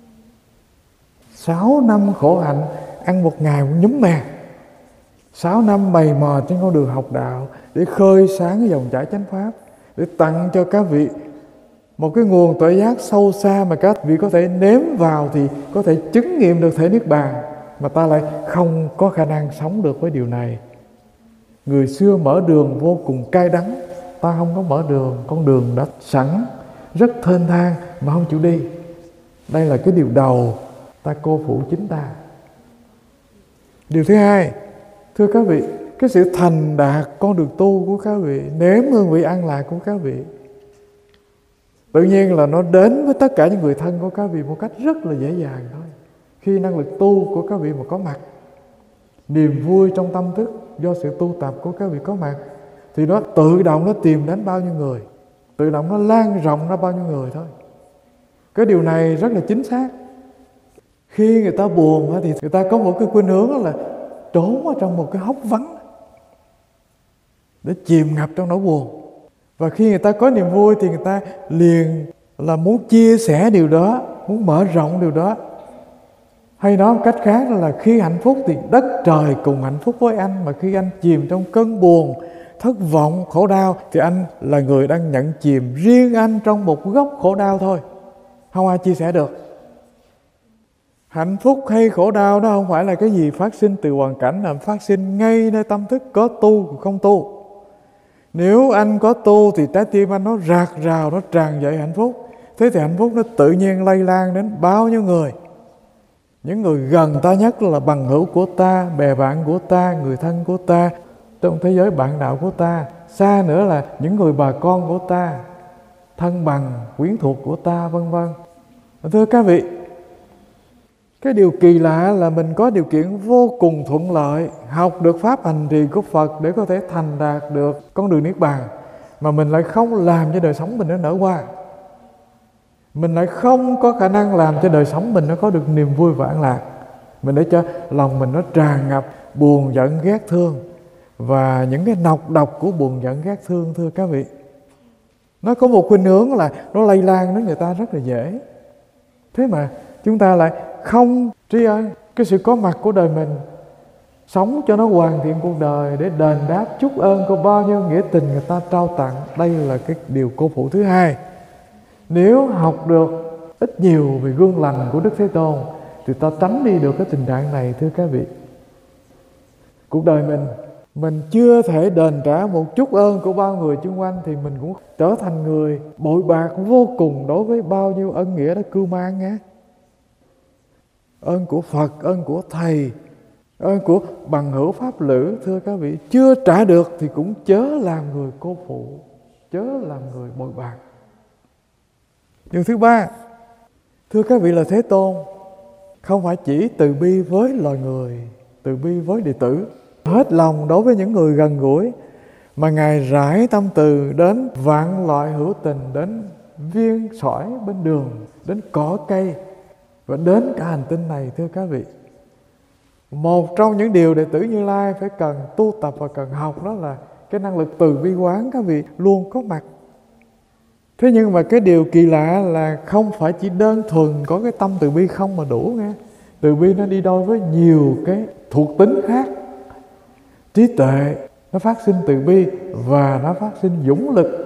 6 năm khổ hạnh, ăn một ngày cũng nhúm mè. 6 năm mày mò trên con đường học đạo để khơi sáng cái dòng chảy chánh pháp, để tặng cho các vị một cái nguồn tuệ giác sâu xa mà các vị có thể nếm vào thì có thể chứng nghiệm được thể Niết Bàn. Mà ta lại không có khả năng sống được với điều này. Người xưa mở đường vô cùng cay đắng, ta không có mở đường, con đường đã sẵn rất thênh thang mà không chịu đi. Đây là cái điều đầu, ta cô phụ chính ta. Điều thứ hai, thưa các vị, cái sự thành đạt con đường tu của các vị, nếm hương vị an lạc của các vị, tự nhiên là nó đến với tất cả những người thân của các vị một cách rất là dễ dàng thôi. Khi năng lực tu của các vị mà có mặt, niềm vui trong tâm thức do sự tu tập của các vị có mặt, thì nó tự động nó tìm đến bao nhiêu người, tự động nó lan rộng ra bao nhiêu người thôi. Cái điều này rất là chính xác. Khi người ta buồn thì người ta có một cái khuynh hướng là trốn ở trong một cái hốc vắng để chìm ngập trong nỗi buồn. Và khi người ta có niềm vui thì người ta liền là muốn chia sẻ điều đó, muốn mở rộng điều đó. Hay nói một cách khác là khi hạnh phúc thì đất trời cùng hạnh phúc với anh, mà khi anh chìm trong cơn buồn, thất vọng, khổ đau thì anh là người đang nhận chìm riêng anh trong một góc khổ đau thôi, không ai chia sẻ được. Hạnh phúc hay khổ đau đó không phải là cái gì phát sinh từ hoàn cảnh, mà phát sinh ngay nơi tâm thức, có tu không tu. Nếu anh có tu thì trái tim anh nó rạc rào, nó tràn dậy hạnh phúc. Thế thì hạnh phúc nó tự nhiên lây lan đến bao nhiêu người. Những người gần ta nhất là bằng hữu của ta, bè bạn của ta, người thân của ta, trong thế giới bạn đạo của ta. Xa nữa là những người bà con của ta, thân bằng, quyến thuộc của ta, vân vân. Thưa các vị, cái điều kỳ lạ là mình có điều kiện vô cùng thuận lợi, học được pháp hành trì của Phật để có thể thành đạt được con đường Niết Bàn, mà mình lại không làm cho đời sống mình nó nở hoa. Mình lại không có khả năng làm cho đời sống mình nó có được niềm vui và an lạc. Mình để cho lòng mình nó tràn ngập buồn giận ghét thương. Và những cái nọc độc của buồn giận ghét thương, thưa các vị, nó có một khuynh hướng là nó lây lan đến người ta rất là dễ. Thế mà chúng ta lại không tri ân cái sự có mặt của đời mình, sống cho nó hoàn thiện cuộc đời để đền đáp chúc ơn của bao nhiêu nghĩa tình người ta trao tặng. Đây là cái điều cô phụ thứ hai. Nếu học được ít nhiều về gương lành của Đức Thế Tôn thì ta tránh đi được cái tình trạng này, thưa các vị. Cuộc đời mình chưa thể đền trả một chút ơn của bao người xung quanh thì mình cũng trở thành người bội bạc vô cùng đối với bao nhiêu ân nghĩa đã cưu mang nhé. Ơn của Phật, ơn của Thầy, ơn của bằng hữu pháp lữ, thưa các vị, chưa trả được thì cũng chớ làm người cô phụ, chớ làm người bội bạc. Điều thứ ba, thưa các vị, là Thế Tôn không phải chỉ từ bi với loài người, từ bi với đệ tử, hết lòng đối với những người gần gũi, mà Ngài rải tâm từ đến vạn loại hữu tình, đến viên sỏi bên đường, đến cỏ cây và đến cả hành tinh này. Thưa các vị, một trong những điều đệ tử Như Lai phải cần tu tập và cần học, đó là cái năng lực từ bi quán. Các vị luôn có mặt. Thế nhưng mà cái điều kỳ lạ là không phải chỉ đơn thuần có cái tâm từ bi không mà đủ nghe. Từ bi nó đi đôi với nhiều cái thuộc tính khác. Trí tuệ nó phát sinh từ bi và nó phát sinh dũng lực.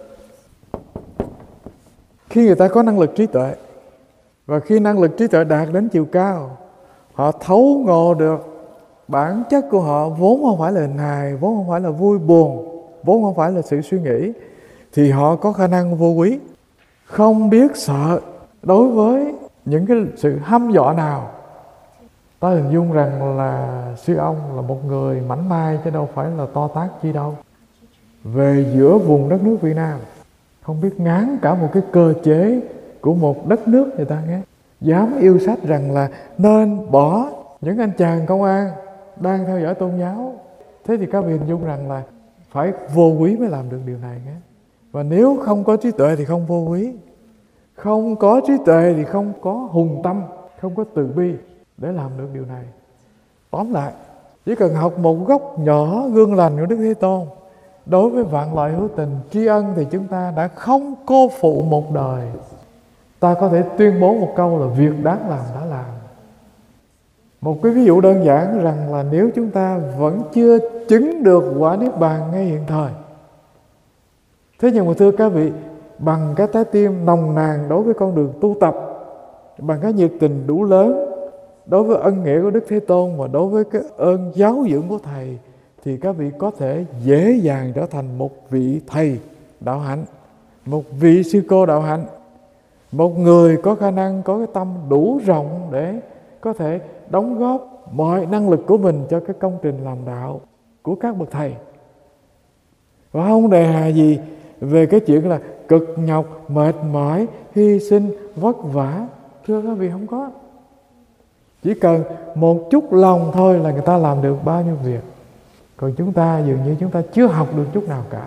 Khi người ta có năng lực trí tuệ, và khi năng lực trí tuệ đạt đến chiều cao, họ thấu ngộ được bản chất của họ vốn không phải là hình hài, vốn không phải là vui buồn, vốn không phải là sự suy nghĩ, thì họ có khả năng vô quý, không biết sợ đối với những cái sự hăm dọa nào. Ta hình dung rằng là sư ông là một người mảnh mai chứ đâu phải là to tát chi đâu. Về giữa vùng đất nước Việt Nam, không biết ngán cả một cái cơ chế của một đất nước người ta nghe, dám yêu sách rằng là nên bỏ những anh chàng công an đang theo dõi tôn giáo. Thế thì các vị hình dung rằng là phải vô quý mới làm được điều này nghe. Và nếu không có trí tuệ thì không vô quý, không có trí tuệ thì không có hùng tâm, không có từ bi để làm được điều này. Tóm lại, chỉ cần học một góc nhỏ gương lành của Đức Thế Tôn, đối với vạn loại hữu tình tri ân, thì chúng ta đã không cô phụ một đời. Ta có thể tuyên bố một câu là việc đáng làm đã làm. Một cái ví dụ đơn giản rằng là nếu chúng ta vẫn chưa chứng được quả Niết Bàn ngay hiện thời, thế nhưng mà thưa các vị, bằng cái trái tim nồng nàn đối với con đường tu tập, bằng cái nhiệt tình đủ lớn đối với ân nghĩa của Đức Thế Tôn và đối với cái ơn giáo dưỡng của Thầy, thì các vị có thể dễ dàng trở thành một vị thầy đạo hạnh, một vị sư cô đạo hạnh, một người có khả năng, có cái tâm đủ rộng để có thể đóng góp mọi năng lực của mình cho cái công trình làm đạo của các bậc thầy. Và không đề hà gì về cái chuyện là cực nhọc, mệt mỏi, hy sinh, vất vả. Thưa các vị, không có. Chỉ cần một chút lòng thôi là người ta làm được bao nhiêu việc. Còn chúng ta dường như chúng ta chưa học được chút nào cả.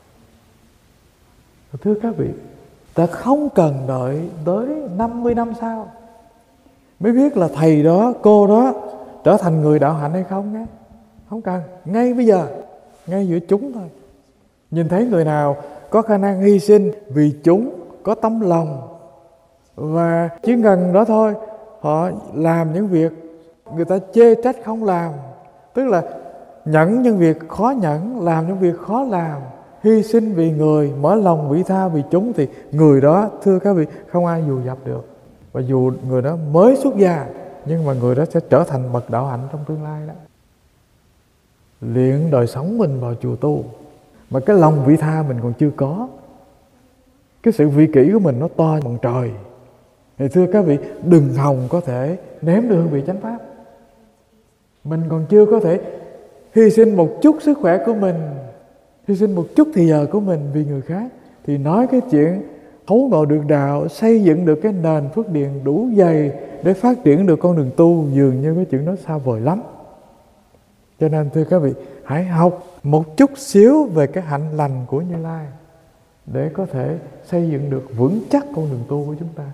Thưa các vị, ta không cần đợi tới 50 năm sau mới biết là thầy đó, cô đó trở thành người đạo hạnh hay không nhé. Không cần, ngay bây giờ, ngay giữa chúng thôi. Nhìn thấy người nào có khả năng hy sinh vì chúng, có tấm lòng, và chỉ cần đó thôi, họ làm những việc người ta chê trách không làm, tức là nhẫn những việc khó nhẫn, làm những việc khó làm, hy sinh vì người, mở lòng vị tha vì chúng, thì người đó, thưa các vị, không ai dù dập được. Và dù người đó mới xuất gia, nhưng mà người đó sẽ trở thành bậc đạo hạnh trong tương lai đó. Luyện đời sống mình vào chùa tu, mà cái lòng vị tha mình còn chưa có, cái sự vị kỷ của mình nó to bằng trời, thì thưa các vị, đừng hòng có thể nếm được hương vị chánh pháp. Mình còn chưa có thể hy sinh một chút sức khỏe của mình, hy sinh một chút thì giờ của mình vì người khác, thì nói cái chuyện thấu ngộ được đạo, xây dựng được cái nền phước điền đủ dày để phát triển được con đường tu, dường như cái chuyện đó xa vời lắm. Cho nên thưa các vị, hãy học một chút xíu về cái hạnh lành của Như Lai để có thể xây dựng được vững chắc con đường tu của chúng ta.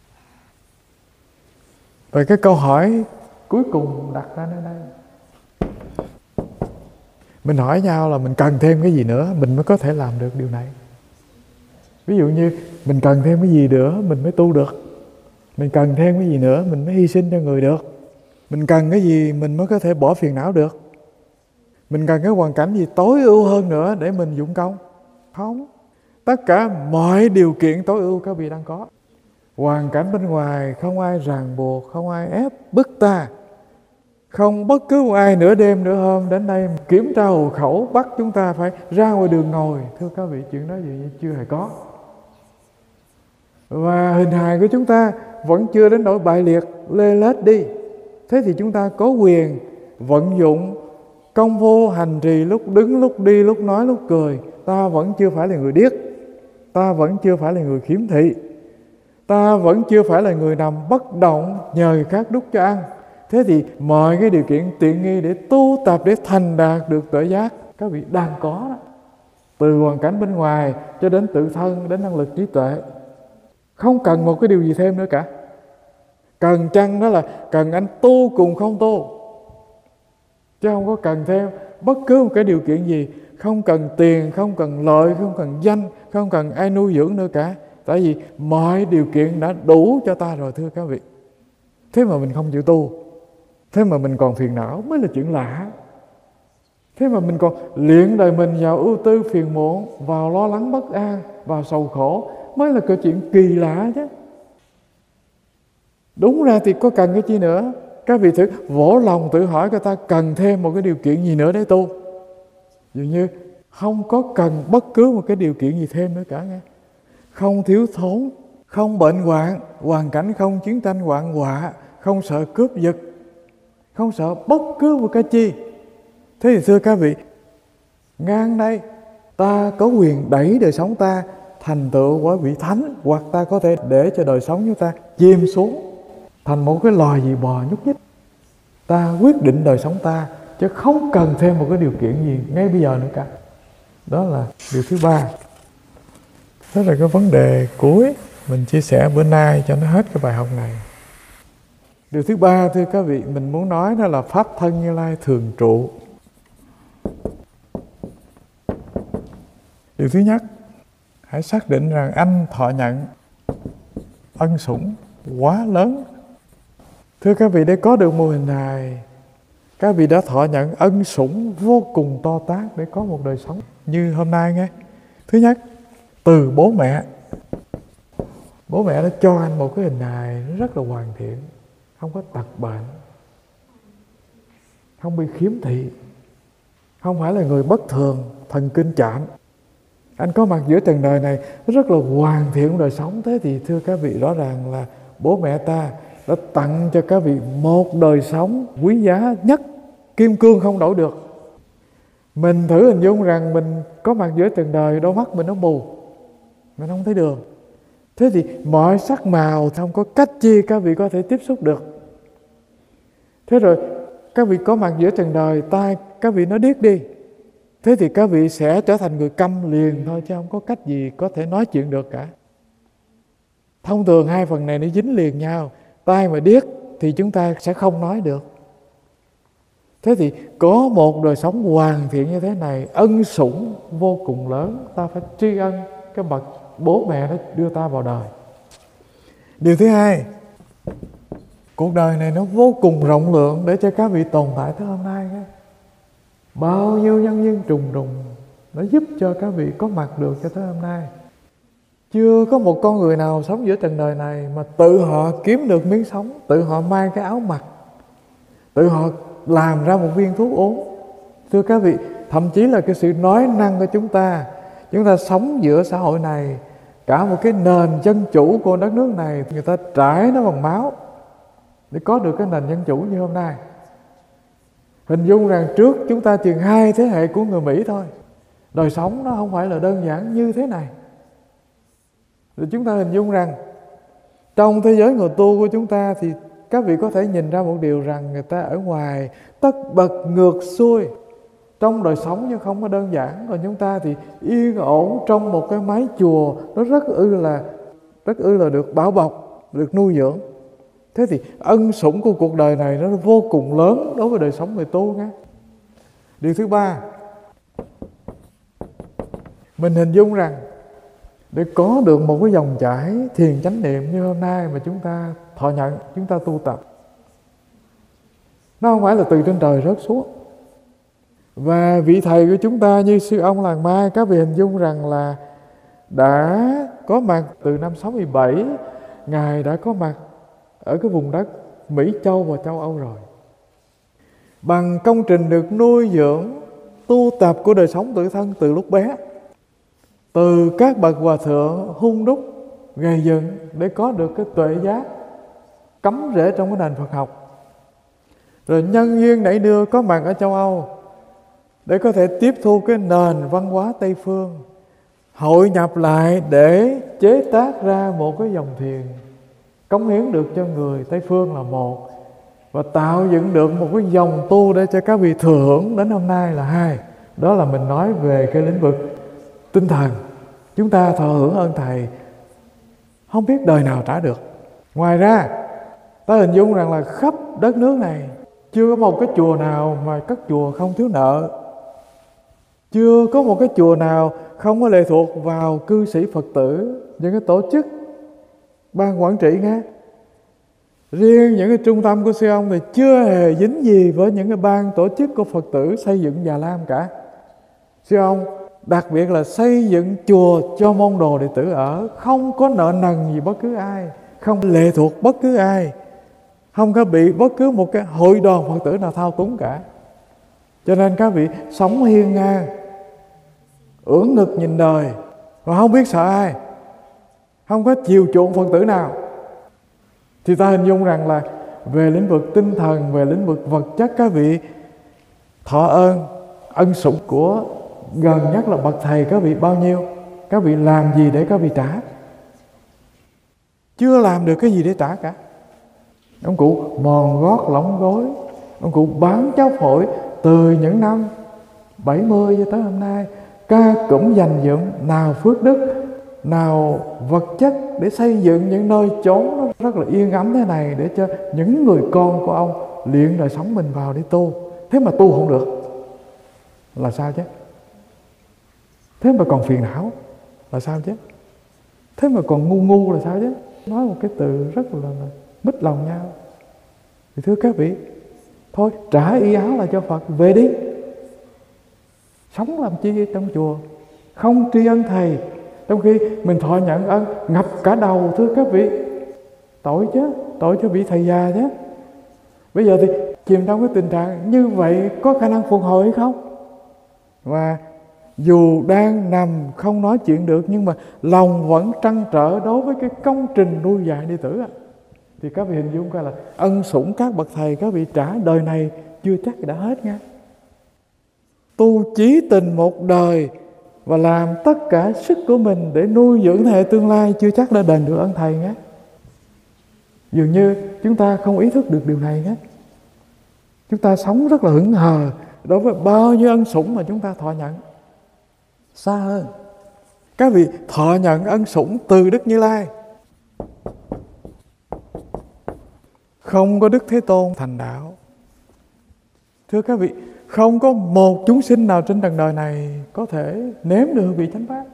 Và cái câu hỏi cuối cùng đặt ra nơi đây, mình hỏi nhau là mình cần thêm cái gì nữa mình mới có thể làm được điều này. Ví dụ như mình cần thêm cái gì nữa mình mới tu được, mình cần thêm cái gì nữa mình mới hy sinh cho người được, mình cần cái gì mình mới có thể bỏ phiền não được, mình cần cái hoàn cảnh gì tối ưu hơn nữa để mình dụng công. Không, tất cả mọi điều kiện tối ưu các vị đang có. Hoàn cảnh bên ngoài không ai ràng buộc, không ai ép bức ta, không bất cứ một ai nửa đêm nửa hôm đến đây kiểm tra hộ khẩu bắt chúng ta phải ra ngoài đường ngồi. Thưa các vị, chuyện đó gì chưa hề có. Và hình hài của chúng ta vẫn chưa đến nỗi bại liệt lê lết đi. Thế thì chúng ta có quyền vận dụng công phu hành trì, lúc đứng, lúc đi, lúc nói, lúc cười. Ta vẫn chưa phải là người điếc, ta vẫn chưa phải là người khiếm thị, ta vẫn chưa phải là người nằm bất động nhờ người khác đút cho ăn. Thế thì mọi cái điều kiện tiện nghi để tu tập, để thành đạt được tuệ giác, các vị đang có đó. từ hoàn cảnh bên ngoài cho đến tự thân, đến năng lực trí tuệ. Không cần một cái điều gì thêm nữa cả. Cần chăng đó là cần anh tu cùng không tu, chứ không có cần thêm bất cứ một cái điều kiện gì. Không cần tiền, không cần lợi, không cần danh, không cần ai nuôi dưỡng nữa cả. Tại vì mọi điều kiện đã đủ cho ta rồi thưa các vị. Thế mà mình không chịu tu, thế mà mình còn phiền não mới là chuyện lạ. Thế mà mình còn luyện đời mình vào ưu tư phiền muộn, vào lo lắng bất an, vào sầu khổ mới là cái chuyện kỳ lạ chứ. Đúng ra thì có cần cái chi nữa. Các vị thử vỗ lòng tự hỏi coi ta cần thêm một cái điều kiện gì nữa để tu. Dường như không có cần bất cứ một cái điều kiện gì thêm nữa cả nghe. Không thiếu thốn, không bệnh hoạn, hoàn cảnh không chiến tranh hoạn họa, không sợ cướp giật, không sợ bất cứ một cái chi. Thế thì thưa các vị, ngang đây ta có quyền đẩy đời sống ta thành tựu quả vị thánh, hoặc ta có thể để cho đời sống chúng ta chìm xuống thành một cái loài gì bò nhúc nhích. Ta quyết định đời sống ta, chứ không cần thêm một cái điều kiện gì ngay bây giờ nữa cả. Đó là điều thứ ba. Đó là cái vấn đề cuối mình chia sẻ bữa nay cho nó hết cái bài học này. Điều thứ ba thưa các vị, mình muốn nói đó là Pháp thân Như Lai thường trụ. Điều thứ nhất, hãy xác định rằng anh thọ nhận ân sủng quá lớn. Thưa các vị, để có được mô hình này, các vị đã thọ nhận ân sủng vô cùng to tát để có một đời sống như hôm nay nghe. Thứ nhất, từ bố mẹ. Bố mẹ đã cho anh một cái hình hài rất là hoàn thiện, không có tật bệnh, không bị khiếm thị, không phải là người bất thường, thần kinh chạm. Anh có mặt giữa trần đời này rất là hoàn thiện đời sống. Thế thì thưa các vị, rõ ràng là bố mẹ ta đã tặng cho các vị một đời sống quý giá nhất, kim cương không đổi được. Mình thử hình dung rằng mình có mặt giữa trần đời, đôi mắt mình nó mù, mình không thấy đường. Thế thì mọi sắc màu không có cách chi các vị có thể tiếp xúc được. Thế rồi các vị có mặt giữa trần đời, tai các vị nó điếc đi, thế thì các vị sẽ trở thành người câm liền thôi, chứ không có cách gì có thể nói chuyện được cả. Thông thường hai phần này nó dính liền nhau. Tai mà điếc thì chúng ta sẽ không nói được. Thế thì có một đời sống hoàn thiện như thế này, ân sủng vô cùng lớn, ta phải tri ân cái bậc bố mẹ đã đưa ta vào đời. Điều thứ hai, cuộc đời này nó vô cùng rộng lượng để cho các vị tồn tại tới hôm nay. Bao nhiêu nhân duyên trùng trùng đã giúp cho các vị có mặt được cho tới hôm nay. Chưa có một con người nào sống giữa trần đời này mà tự họ kiếm được miếng sống, tự họ mang cái áo mặc, tự họ làm ra một viên thuốc uống. Thưa các vị, thậm chí là cái sự nói năng của chúng ta sống giữa xã hội này, cả một cái nền dân chủ của đất nước này, người ta trải nó bằng máu để có được cái nền dân chủ như hôm nay. Hình dung rằng trước chúng ta chừng 2 thế hệ của người Mỹ thôi, đời sống nó không phải là đơn giản như thế này. Rồi chúng ta hình dung rằng trong thế giới người tu của chúng ta thì các vị có thể nhìn ra một điều rằng người ta ở ngoài tất bật ngược xuôi trong đời sống, nhưng không có đơn giản. Còn chúng ta thì yên ổn trong một cái mái chùa, nó rất ư là được bảo bọc, được nuôi dưỡng. Thế thì ân sủng của cuộc đời này nó vô cùng lớn đối với đời sống người tu nghe. Điều thứ ba, mình hình dung rằng để có được một cái dòng chảy thiền chánh niệm như hôm nay mà chúng ta thọ nhận, chúng ta tu tập, nó không phải là từ trên trời rớt xuống. Và vị thầy của chúng ta như sư ông Làng Mai, các vị hình dung rằng là đã có mặt từ năm 67, Ngài đã có mặt ở cái vùng đất Mỹ Châu và châu Âu rồi. Bằng công trình được nuôi dưỡng, tu tập của đời sống tự thân từ lúc bé, từ các bậc hòa thượng hung đúc, gầy dựng để có được cái tuệ giác cắm rễ trong cái nền Phật học. Rồi nhân duyên nảy đưa có mặt ở châu Âu để có thể tiếp thu cái nền văn hóa Tây Phương, hội nhập lại để chế tác ra một cái dòng thiền cống hiến được cho người Tây Phương là một, và tạo dựng được một cái dòng tu để cho các vị thừa hưởng đến hôm nay là hai. Đó là mình nói về cái lĩnh vực tinh thần, chúng ta thọ hưởng ơn Thầy không biết đời nào trả được. Ngoài ra, ta hình dung rằng là khắp đất nước này chưa có một cái chùa nào mà các chùa không thiếu nợ. Chưa có một cái chùa nào không có lệ thuộc vào cư sĩ Phật tử, những cái tổ chức, ban quản trị nghe. Riêng những cái trung tâm của sư ông thì chưa hề dính gì với những cái ban tổ chức của Phật tử xây dựng Già Lam cả. Sư ông đặc biệt là xây dựng chùa cho môn đồ đệ tử ở, không có nợ nần gì bất cứ ai, không lệ thuộc bất cứ ai, không có bị bất cứ một cái hội đoàn Phật tử nào thao túng cả. Cho nên các vị sống hiên ngang, ưỡn ngực nhìn đời và không biết sợ ai, không có chiều chuộng Phật tử nào. Thì ta hình dung rằng là về lĩnh vực tinh thần, về lĩnh vực vật chất, các vị thọ ân sủng của gần nhất là bậc thầy các vị bao nhiêu? Các vị làm gì để các vị trả? Chưa làm được cái gì để trả cả. Ông cụ mòn gót lỏng gối, ông cụ bán cháo phổi từ những năm 70 cho tới hôm nay, ca cụm dành dụm, nào phước đức, nào vật chất để xây dựng những nơi chốn nó rất là yên ấm thế này để cho những người con của ông luyện đời sống mình vào để tu. Thế mà tu không được là sao chứ? Thế mà còn phiền não là sao chứ? Thế mà còn ngu là sao chứ? Nói một cái từ rất là mít lòng nhau. Thì thưa các vị, thôi trả y áo là cho Phật, về đi. Sống làm chi ở trong chùa, không tri ân Thầy, trong khi mình thọ nhận ân ngập cả đầu. Thưa các vị, tội chứ, tội cho vị thầy già chứ. Bây giờ thì chìm trong cái tình trạng như vậy có khả năng phục hồi hay không? Và dù đang nằm không nói chuyện được, nhưng mà lòng vẫn trăn trở đối với cái công trình nuôi dạy đệ tử. Thì các vị hình dung coi là ân sủng các bậc thầy các vị trả đời này chưa chắc đã hết nha. Tu chí tình một đời và làm tất cả sức của mình để nuôi dưỡng thế hệ tương lai chưa chắc đã đền được ân thầy nhé. Dường như chúng ta không ý thức được điều này nhé. Chúng ta sống rất là hững hờ đối với bao nhiêu ân sủng mà chúng ta thọ nhận. Xa hơn, các vị thọ nhận ân sủng từ Đức Như Lai. Không có Đức Thế Tôn thành đạo. Thưa các vị, không có một chúng sinh nào trên trần đời này có thể nếm được vị chánh pháp.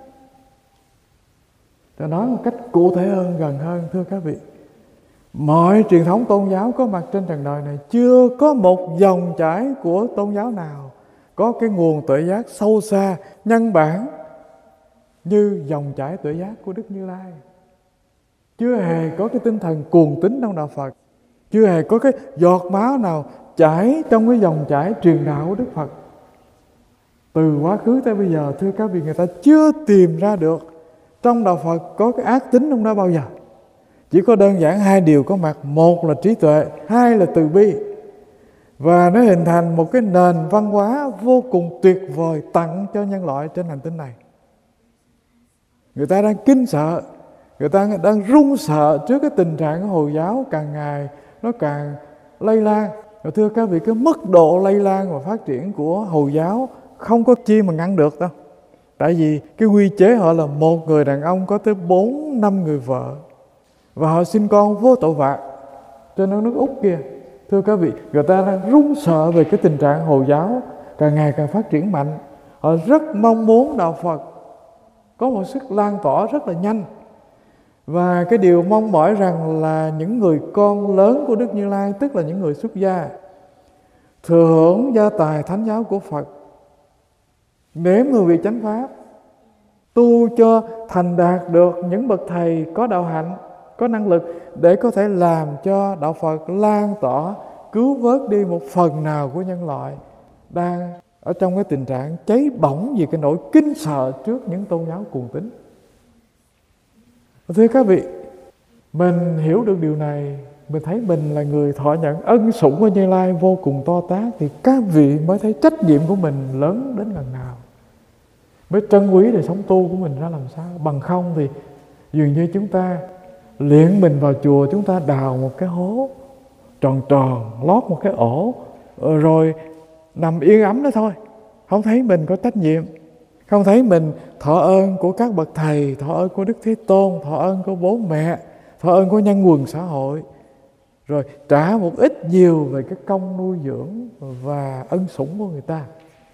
Tôi nói một cách cụ thể hơn, gần hơn, thưa các vị, mọi truyền thống tôn giáo có mặt trên trần đời này chưa có một dòng chảy của tôn giáo nào có cái nguồn tuệ giác sâu xa, nhân bản như dòng chảy tuệ giác của Đức Như Lai. Chưa hề có cái tinh thần cuồng tín trong đạo Phật, chưa hề có cái giọt máu nào chảy trong cái dòng chảy truyền đạo của Đức Phật. Từ quá khứ tới bây giờ, thưa các vị, người ta chưa tìm ra được trong đạo Phật có cái ác tính trong đó bao giờ. Chỉ có đơn giản hai điều có mặt: một là trí tuệ, hai là từ bi. Và nó hình thành một cái nền văn hóa vô cùng tuyệt vời tặng cho nhân loại trên hành tinh này. Người ta đang kinh sợ, người ta đang run sợ trước cái tình trạng của Hồi giáo càng ngày nó càng lây lan. Và thưa các vị, cái mức độ lây lan và phát triển của Hồi giáo không có chi mà ngăn được đâu. Tại vì cái quy chế họ là một người đàn ông có tới 4-5 người vợ, và họ sinh con vô tội vạ trên đất nước Úc kia. Thưa các vị, người ta đang run sợ về cái tình trạng Hồi giáo càng ngày càng phát triển mạnh. Họ rất mong muốn đạo Phật có một sức lan tỏa rất là nhanh. Và cái điều mong mỏi rằng là những người con lớn của Đức Như Lai, tức là những người xuất gia, thừa hưởng gia tài thánh giáo của Phật, nếm hương vị chánh pháp, tu cho thành đạt được những bậc thầy có đạo hạnh, có năng lực để có thể làm cho đạo Phật lan tỏa, cứu vớt đi một phần nào của nhân loại đang ở trong cái tình trạng cháy bỏng vì cái nỗi kinh sợ trước những tôn giáo cuồng tín. Thưa các vị, mình hiểu được điều này, mình thấy mình là người thọ nhận ân sủng của Như Lai vô cùng to tát, thì các vị mới thấy trách nhiệm của mình lớn đến gần nào, mới trân quý đời sống tu của mình ra làm sao. Bằng không thì dường như chúng ta luyện mình vào chùa, chúng ta đào một cái hố tròn tròn, lót một cái ổ, rồi nằm yên ấm đó thôi, không thấy mình có trách nhiệm, không thấy mình thọ ơn của các bậc thầy, thọ ơn của Đức Thế Tôn, thọ ơn của bố mẹ, thọ ơn của nhân quần xã hội, rồi trả một ít nhiều về cái công nuôi dưỡng và ân sủng của người ta.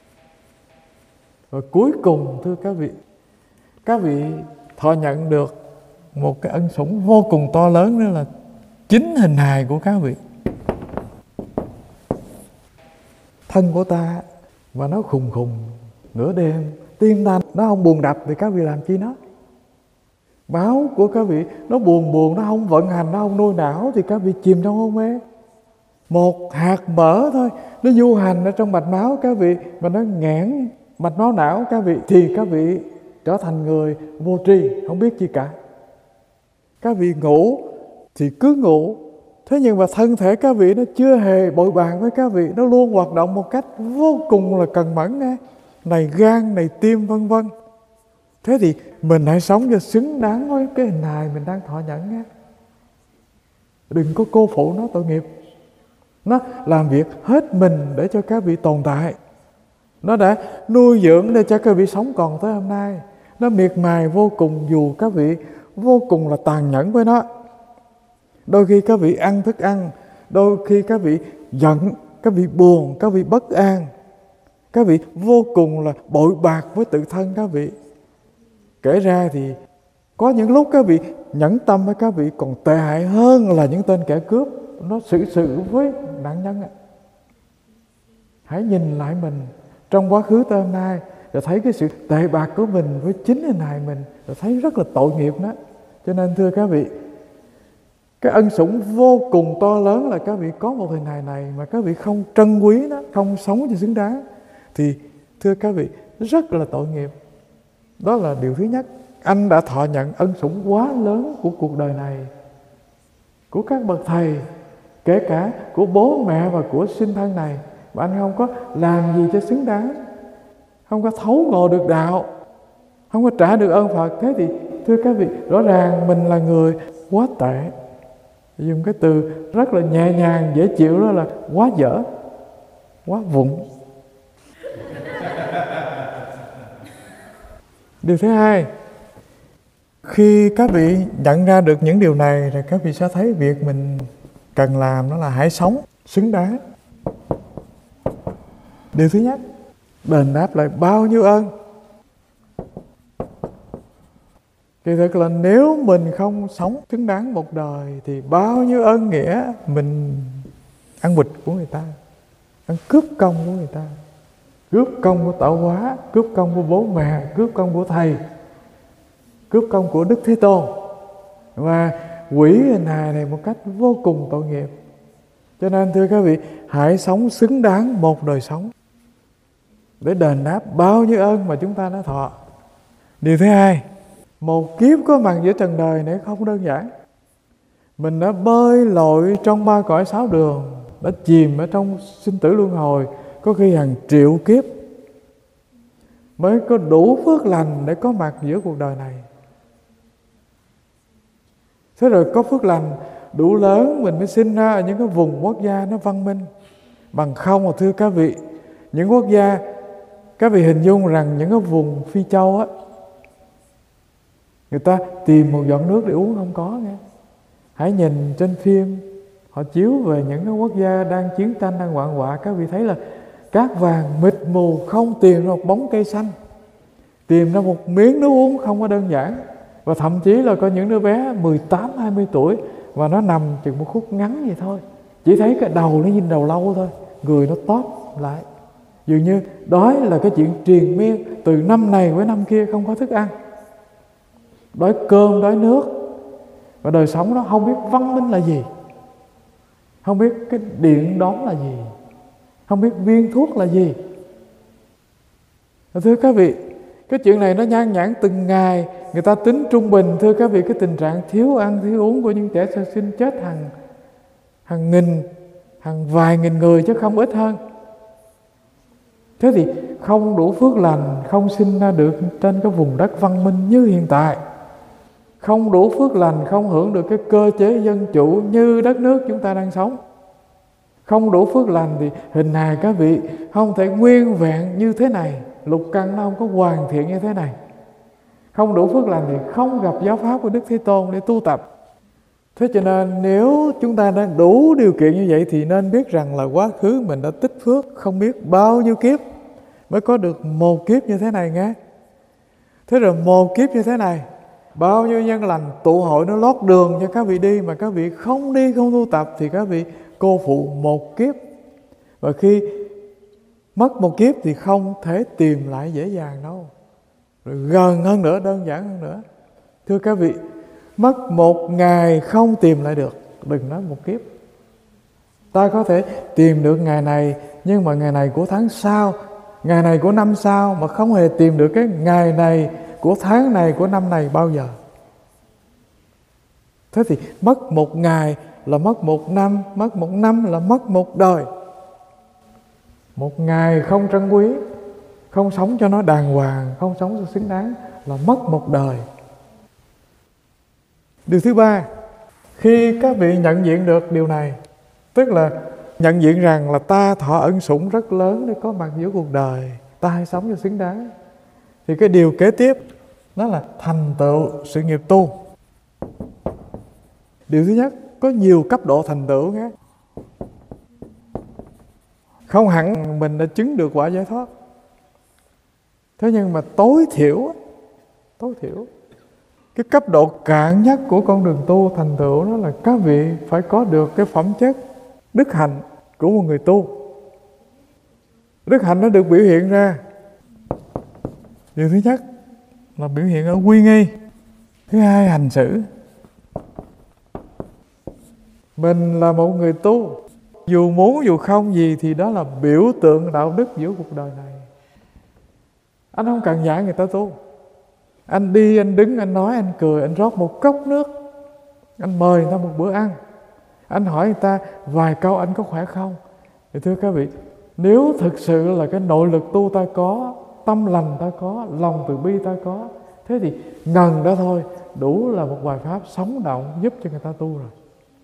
Rồi cuối cùng thưa các vị thọ nhận được một cái ân sủng vô cùng to lớn, đó là chính hình hài của các vị. Thân của ta mà nó khùng khùng nửa đêm, tim ta nó không buồn đập thì các vị làm chi nó? Máu của các vị nó buồn, nó không vận hành, nó không nuôi não thì các vị chìm trong hôn mê. Một hạt mỡ thôi, nó du hành ở trong mạch máu các vị, mà nó nghẽn mạch máu não các vị, thì các vị trở thành người vô tri, không biết gì cả. Các vị ngủ thì cứ ngủ, thế nhưng mà thân thể các vị nó chưa hề bội bàng với các vị, nó luôn hoạt động một cách vô cùng là cần mẫn nghe. Này gan, này tim, vân vân. Thế thì mình hãy sống cho xứng đáng với cái hình hài mình đang thọ nhận nghe. Đừng có cô phụ nó, tội nghiệp. Nó làm việc hết mình để cho các vị tồn tại. Nó đã nuôi dưỡng để cho các vị sống còn tới hôm nay. Nó miệt mài vô cùng dù các vị vô cùng là tàn nhẫn với nó. Đôi khi các vị ăn thức ăn, đôi khi các vị giận, các vị buồn, các vị bất an, các vị vô cùng là bội bạc với tự thân các vị. Kể ra thì có những lúc các vị nhẫn tâm với các vị còn tệ hại hơn là những tên kẻ cướp nó xử sự với nạn nhân. Hãy nhìn lại mình trong quá khứ tới hôm nay, rồi thấy cái sự tệ bạc của mình với chính hình hài mình, rồi thấy rất là tội nghiệp đó. Cho nên thưa các vị, cái ân sủng vô cùng to lớn là các vị có một hình hài này mà các vị không trân quý nó, không sống cho xứng đáng, thì thưa các vị rất là tội nghiệp. Đó là điều thứ nhất. Anh đã thọ nhận ân sủng quá lớn của cuộc đời này, của các bậc thầy, kể cả của bố mẹ và của sinh thân này, mà anh không có làm gì cho xứng đáng, không có thấu ngộ được đạo, không có trả được ơn Phật. Thế thì thưa các vị, rõ ràng mình là người quá tệ. Dùng cái từ rất là nhẹ nhàng, dễ chịu, đó là quá dở, quá vụng. Điều thứ hai, khi các vị nhận ra được những điều này thì các vị sẽ thấy việc mình cần làm đó là hãy sống xứng đáng. Điều thứ nhất, đền đáp lại bao nhiêu ơn. Kỳ thực là nếu mình không sống xứng đáng một đời thì bao nhiêu ơn nghĩa mình ăn bịch của người ta, ăn cướp công của người ta, cướp công của tạo hóa, cướp công của bố mẹ, cướp công của thầy, cướp công của Đức Thế Tôn, và hủy hình hài này một cách vô cùng tội nghiệp. Cho nên thưa các vị, hãy sống xứng đáng một đời sống để đền đáp bao nhiêu ơn mà chúng ta đã thọ. Điều thứ hai, một kiếp có mặt giữa trần đời này không đơn giản. Mình đã bơi lội trong ba cõi sáu đường, đã chìm ở trong sinh tử luân hồi có khi hàng triệu kiếp mới có đủ phước lành để có mặt giữa cuộc đời này. Thế rồi có phước lành đủ lớn mình mới sinh ra ở những cái vùng quốc gia nó văn minh. Bằng không mà thưa các vị, những quốc gia, các vị hình dung rằng những cái vùng Phi Châu á, người ta tìm một giọt nước để uống không có nghe. Hãy nhìn trên phim họ chiếu về những cái quốc gia đang chiến tranh, đang hoạn họa, các vị thấy là cát vàng mịt mù, không tìm ra một bóng cây xanh, tìm ra một miếng nước uống không có đơn giản. Và thậm chí là có những đứa bé 18-20 tuổi và nó nằm chừng một khúc ngắn vậy thôi, chỉ thấy cái đầu nó nhìn đầu lâu thôi, người nó tóp lại, dường như đói là cái chuyện triền miên từ năm này với năm kia, không có thức ăn, đói cơm, đói nước. Và đời sống đó không biết văn minh là gì, không biết cái điện đóm là gì, không biết viên thuốc là gì. Thưa các vị, cái chuyện này nó nhan nhản từng ngày. Người ta tính trung bình, thưa các vị, cái tình trạng thiếu ăn thiếu uống của những trẻ sơ sinh chết hàng nghìn, hàng vài nghìn người chứ không ít hơn. Thế thì không đủ phước lành, không sinh ra được trên cái vùng đất văn minh như hiện tại, không đủ phước lành, không hưởng được cái cơ chế dân chủ như đất nước chúng ta đang sống, không đủ phước lành thì hình hài các vị không thể nguyên vẹn như thế này lục căn nó không có hoàn thiện như thế này, không đủ phước lành thì không gặp giáo pháp của Đức Thế Tôn để tu tập. Thế cho nên nếu chúng ta đã đủ điều kiện như vậy thì nên biết rằng là quá khứ mình đã tích phước không biết bao nhiêu kiếp mới có được một kiếp như thế này nghe. Thế rồi một kiếp như thế này, bao nhiêu nhân lành tụ hội nó lót đường cho các vị đi, mà các vị không đi không tu tập thì các vị cô phụ một kiếp. Và khi mất một kiếp thì không thể tìm lại dễ dàng đâu. Rồi gần hơn nữa, đơn giản hơn nữa, thưa các vị, mất một ngày không tìm lại được, đừng nói một kiếp. Ta có thể tìm được ngày này, nhưng mà ngày này của tháng sau, ngày này của năm sau, mà không hề tìm được cái ngày này của tháng này của năm này bao giờ. Thế thì mất một ngày là mất một năm, mất một năm là mất một đời. Một ngày không trân quý, không sống cho nó đàng hoàng, không sống cho xứng đáng là mất một đời. Điều thứ ba, khi các vị nhận diện được điều này, tức là nhận diện rằng là ta thọ ân sủng rất lớn để có mặt giữa cuộc đời, ta hãy sống cho xứng đáng, thì cái điều kế tiếp đó là thành tựu sự nghiệp tu. Điều thứ nhất, có nhiều cấp độ thành tựu nhé. Không hẳn mình đã chứng được quả giải thoát. Thế nhưng mà tối thiểu cái cấp độ cạn nhất của con đường tu thành tựu đó là các vị phải có được cái phẩm chất đức hạnh của một người tu. Đức hạnh nó được biểu hiện ra, điều thứ nhất là biểu hiện ở quy nghi, thứ hai hành xử. Mình là một người tu, dù muốn dù không gì thì đó là biểu tượng đạo đức giữa cuộc đời này. Anh không cần dạy người ta tu. Anh đi, anh đứng, anh nói, anh cười, anh rót một cốc nước, anh mời người ta một bữa ăn, anh hỏi người ta vài câu anh có khỏe không. Thì thưa các vị, nếu thực sự là cái nội lực tu ta có, tâm lành ta có, lòng từ bi ta có, thế thì ngần đó thôi đủ là một bài pháp sống động giúp cho người ta tu rồi.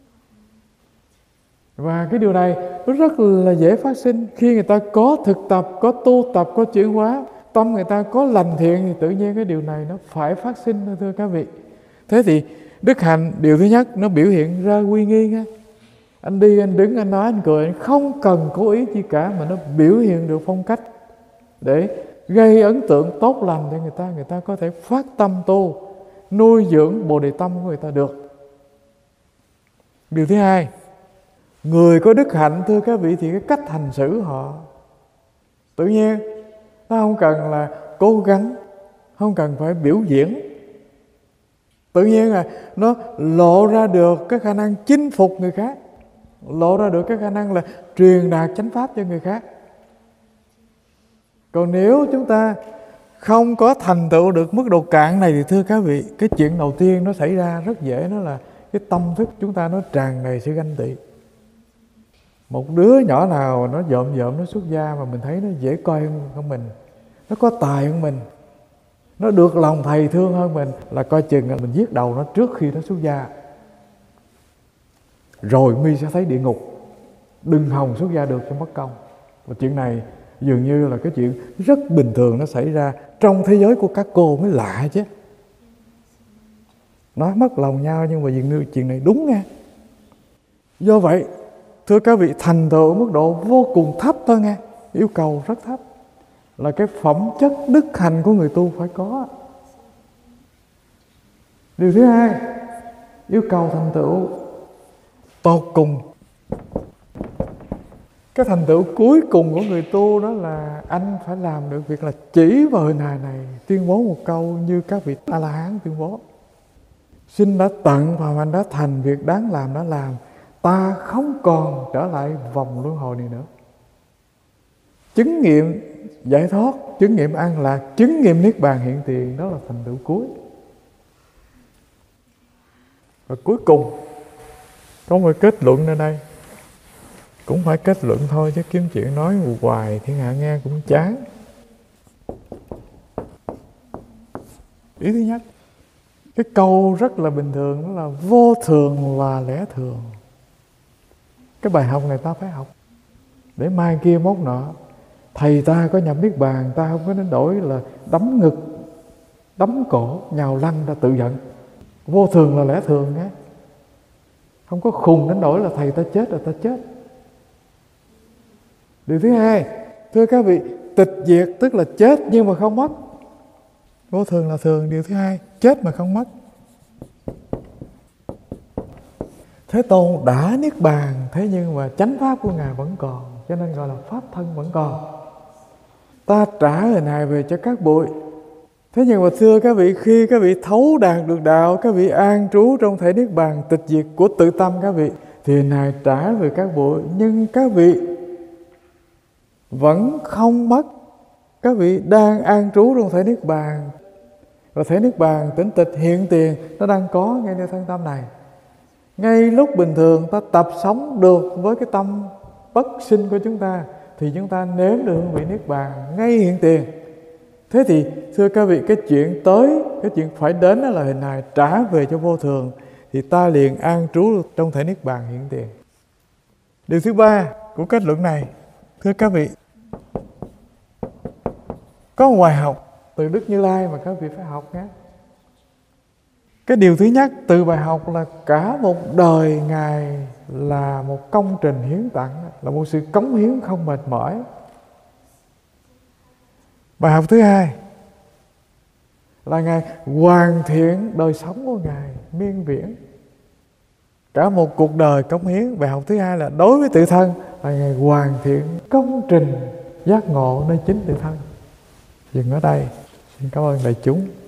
Và cái điều này nó rất là dễ phát sinh khi người ta có thực tập, có tu tập, có chuyển hóa, tâm người ta có lành thiện thì tự nhiên cái điều này nó phải phát sinh, thưa các vị. Thế thì đức hạnh điều thứ nhất nó biểu hiện ra quy nghi nghe. Anh đi, anh đứng, anh nói, anh cười, anh không cần cố ý chi cả, mà nó biểu hiện được phong cách để gây ấn tượng tốt lành cho người ta có thể phát tâm tu, nuôi dưỡng bồ đề tâm của người ta được. Điều thứ hai, người có đức hạnh, thưa các vị, thì cái cách hành xử họ tự nhiên, nó không cần là cố gắng, không cần phải biểu diễn, tự nhiên là nó lộ ra được cái khả năng chinh phục người khác, lộ ra được cái khả năng là truyền đạt chánh pháp cho người khác. Còn nếu chúng ta không có thành tựu được mức độ cạn này thì thưa các vị, cái chuyện đầu tiên nó xảy ra rất dễ, đó là cái tâm thức chúng ta nó tràn đầy sự ganh tị. Một đứa nhỏ nào nó dộm nó xuất gia mà mình thấy nó dễ coi hơn mình, nó có tài hơn mình, nó được lòng thầy thương hơn mình, là coi chừng mình giết đầu nó trước khi nó xuất gia, rồi mi sẽ thấy địa ngục. Đừng hòng xuất gia được cho mất công. Và chuyện này dường như là cái chuyện rất bình thường nó xảy ra trong thế giới của các cô mới lạ chứ. Nói mất lòng nhau nhưng mà dường như chuyện này đúng nha. Do vậy, thưa các vị, thành tựu mức độ vô cùng thấp thôi nghe, yêu cầu rất thấp, là cái phẩm chất đức hạnh của người tu phải có. Điều thứ hai, yêu cầu thành tựu tột cùng. Cái thành tựu cuối cùng của người tu đó là anh phải làm được việc là chỉ vào hình hài này, tuyên bố một câu như các vị A-la-hán tuyên bố: xin đã tận và anh đã thành việc đáng làm đã làm, ta không còn trở lại vòng luân hồi này nữa. Chứng nghiệm giải thoát, chứng nghiệm an lạc, chứng nghiệm niết bàn hiện tiền, đó là thành tựu cuối. Và cuối cùng có một kết luận ở đây, cũng phải kết luận thôi chứ kiếm chuyện nói hoài thiên hạ nghe cũng chán. Ý thứ nhất, cái câu rất là bình thường, đó là vô thường là lẽ thường. Cái bài học này ta phải học để mai kia mốt nọ Thầy ta có nhập niết bàn, ta không có đến nỗi là đấm ngực, đấm cổ, nhào lăn ra tự giận. Vô thường là lẽ thường á. Không có khùng đến nỗi là thầy ta chết là ta chết. Điều thứ hai, thưa các vị, tịch diệt tức là chết nhưng mà không mất. Vô thường là thường. Điều thứ hai, chết mà không mất. Thế Tôn đã niết bàn, thế nhưng mà chánh pháp của Ngài vẫn còn, cho nên gọi là pháp thân vẫn còn. Ta trả hình hài về cho các bụi. Thế nhưng mà thưa các vị, khi các vị thấu đạt được đạo, các vị an trú trong thể niết bàn tịch diệt của tự tâm các vị, thì hình hài trả về các bụi, nhưng các vị vẫn không mất. Các vị đang an trú trong thể niết bàn, và thể niết bàn tĩnh tịch hiện tiền nó đang có ngay nơi thân tâm này. Ngay lúc bình thường ta tập sống được với cái tâm bất sinh của chúng ta, thì chúng ta nếm được hương vị niết bàn ngay hiện tiền. Thế thì thưa các vị, cái chuyện tới, cái chuyện phải đến đó là hình hài trả về cho vô thường, thì ta liền an trú trong thể niết bàn hiện tiền. Điều thứ ba của kết luận này, thưa các vị, có một bài học từ Đức Như Lai mà các vị phải học nhé. Cái điều thứ nhất từ bài học là cả một đời Ngài là một công trình hiến tặng, là một sự cống hiến không mệt mỏi. Bài học thứ hai là Ngài hoàn thiện đời sống của Ngài miên viễn, cả một cuộc đời cống hiến. Bài học thứ hai là đối với tự thân là Ngài hoàn thiện công trình giác ngộ nơi chính tự thân. Dừng ở đây. Xin cảm ơn đại chúng.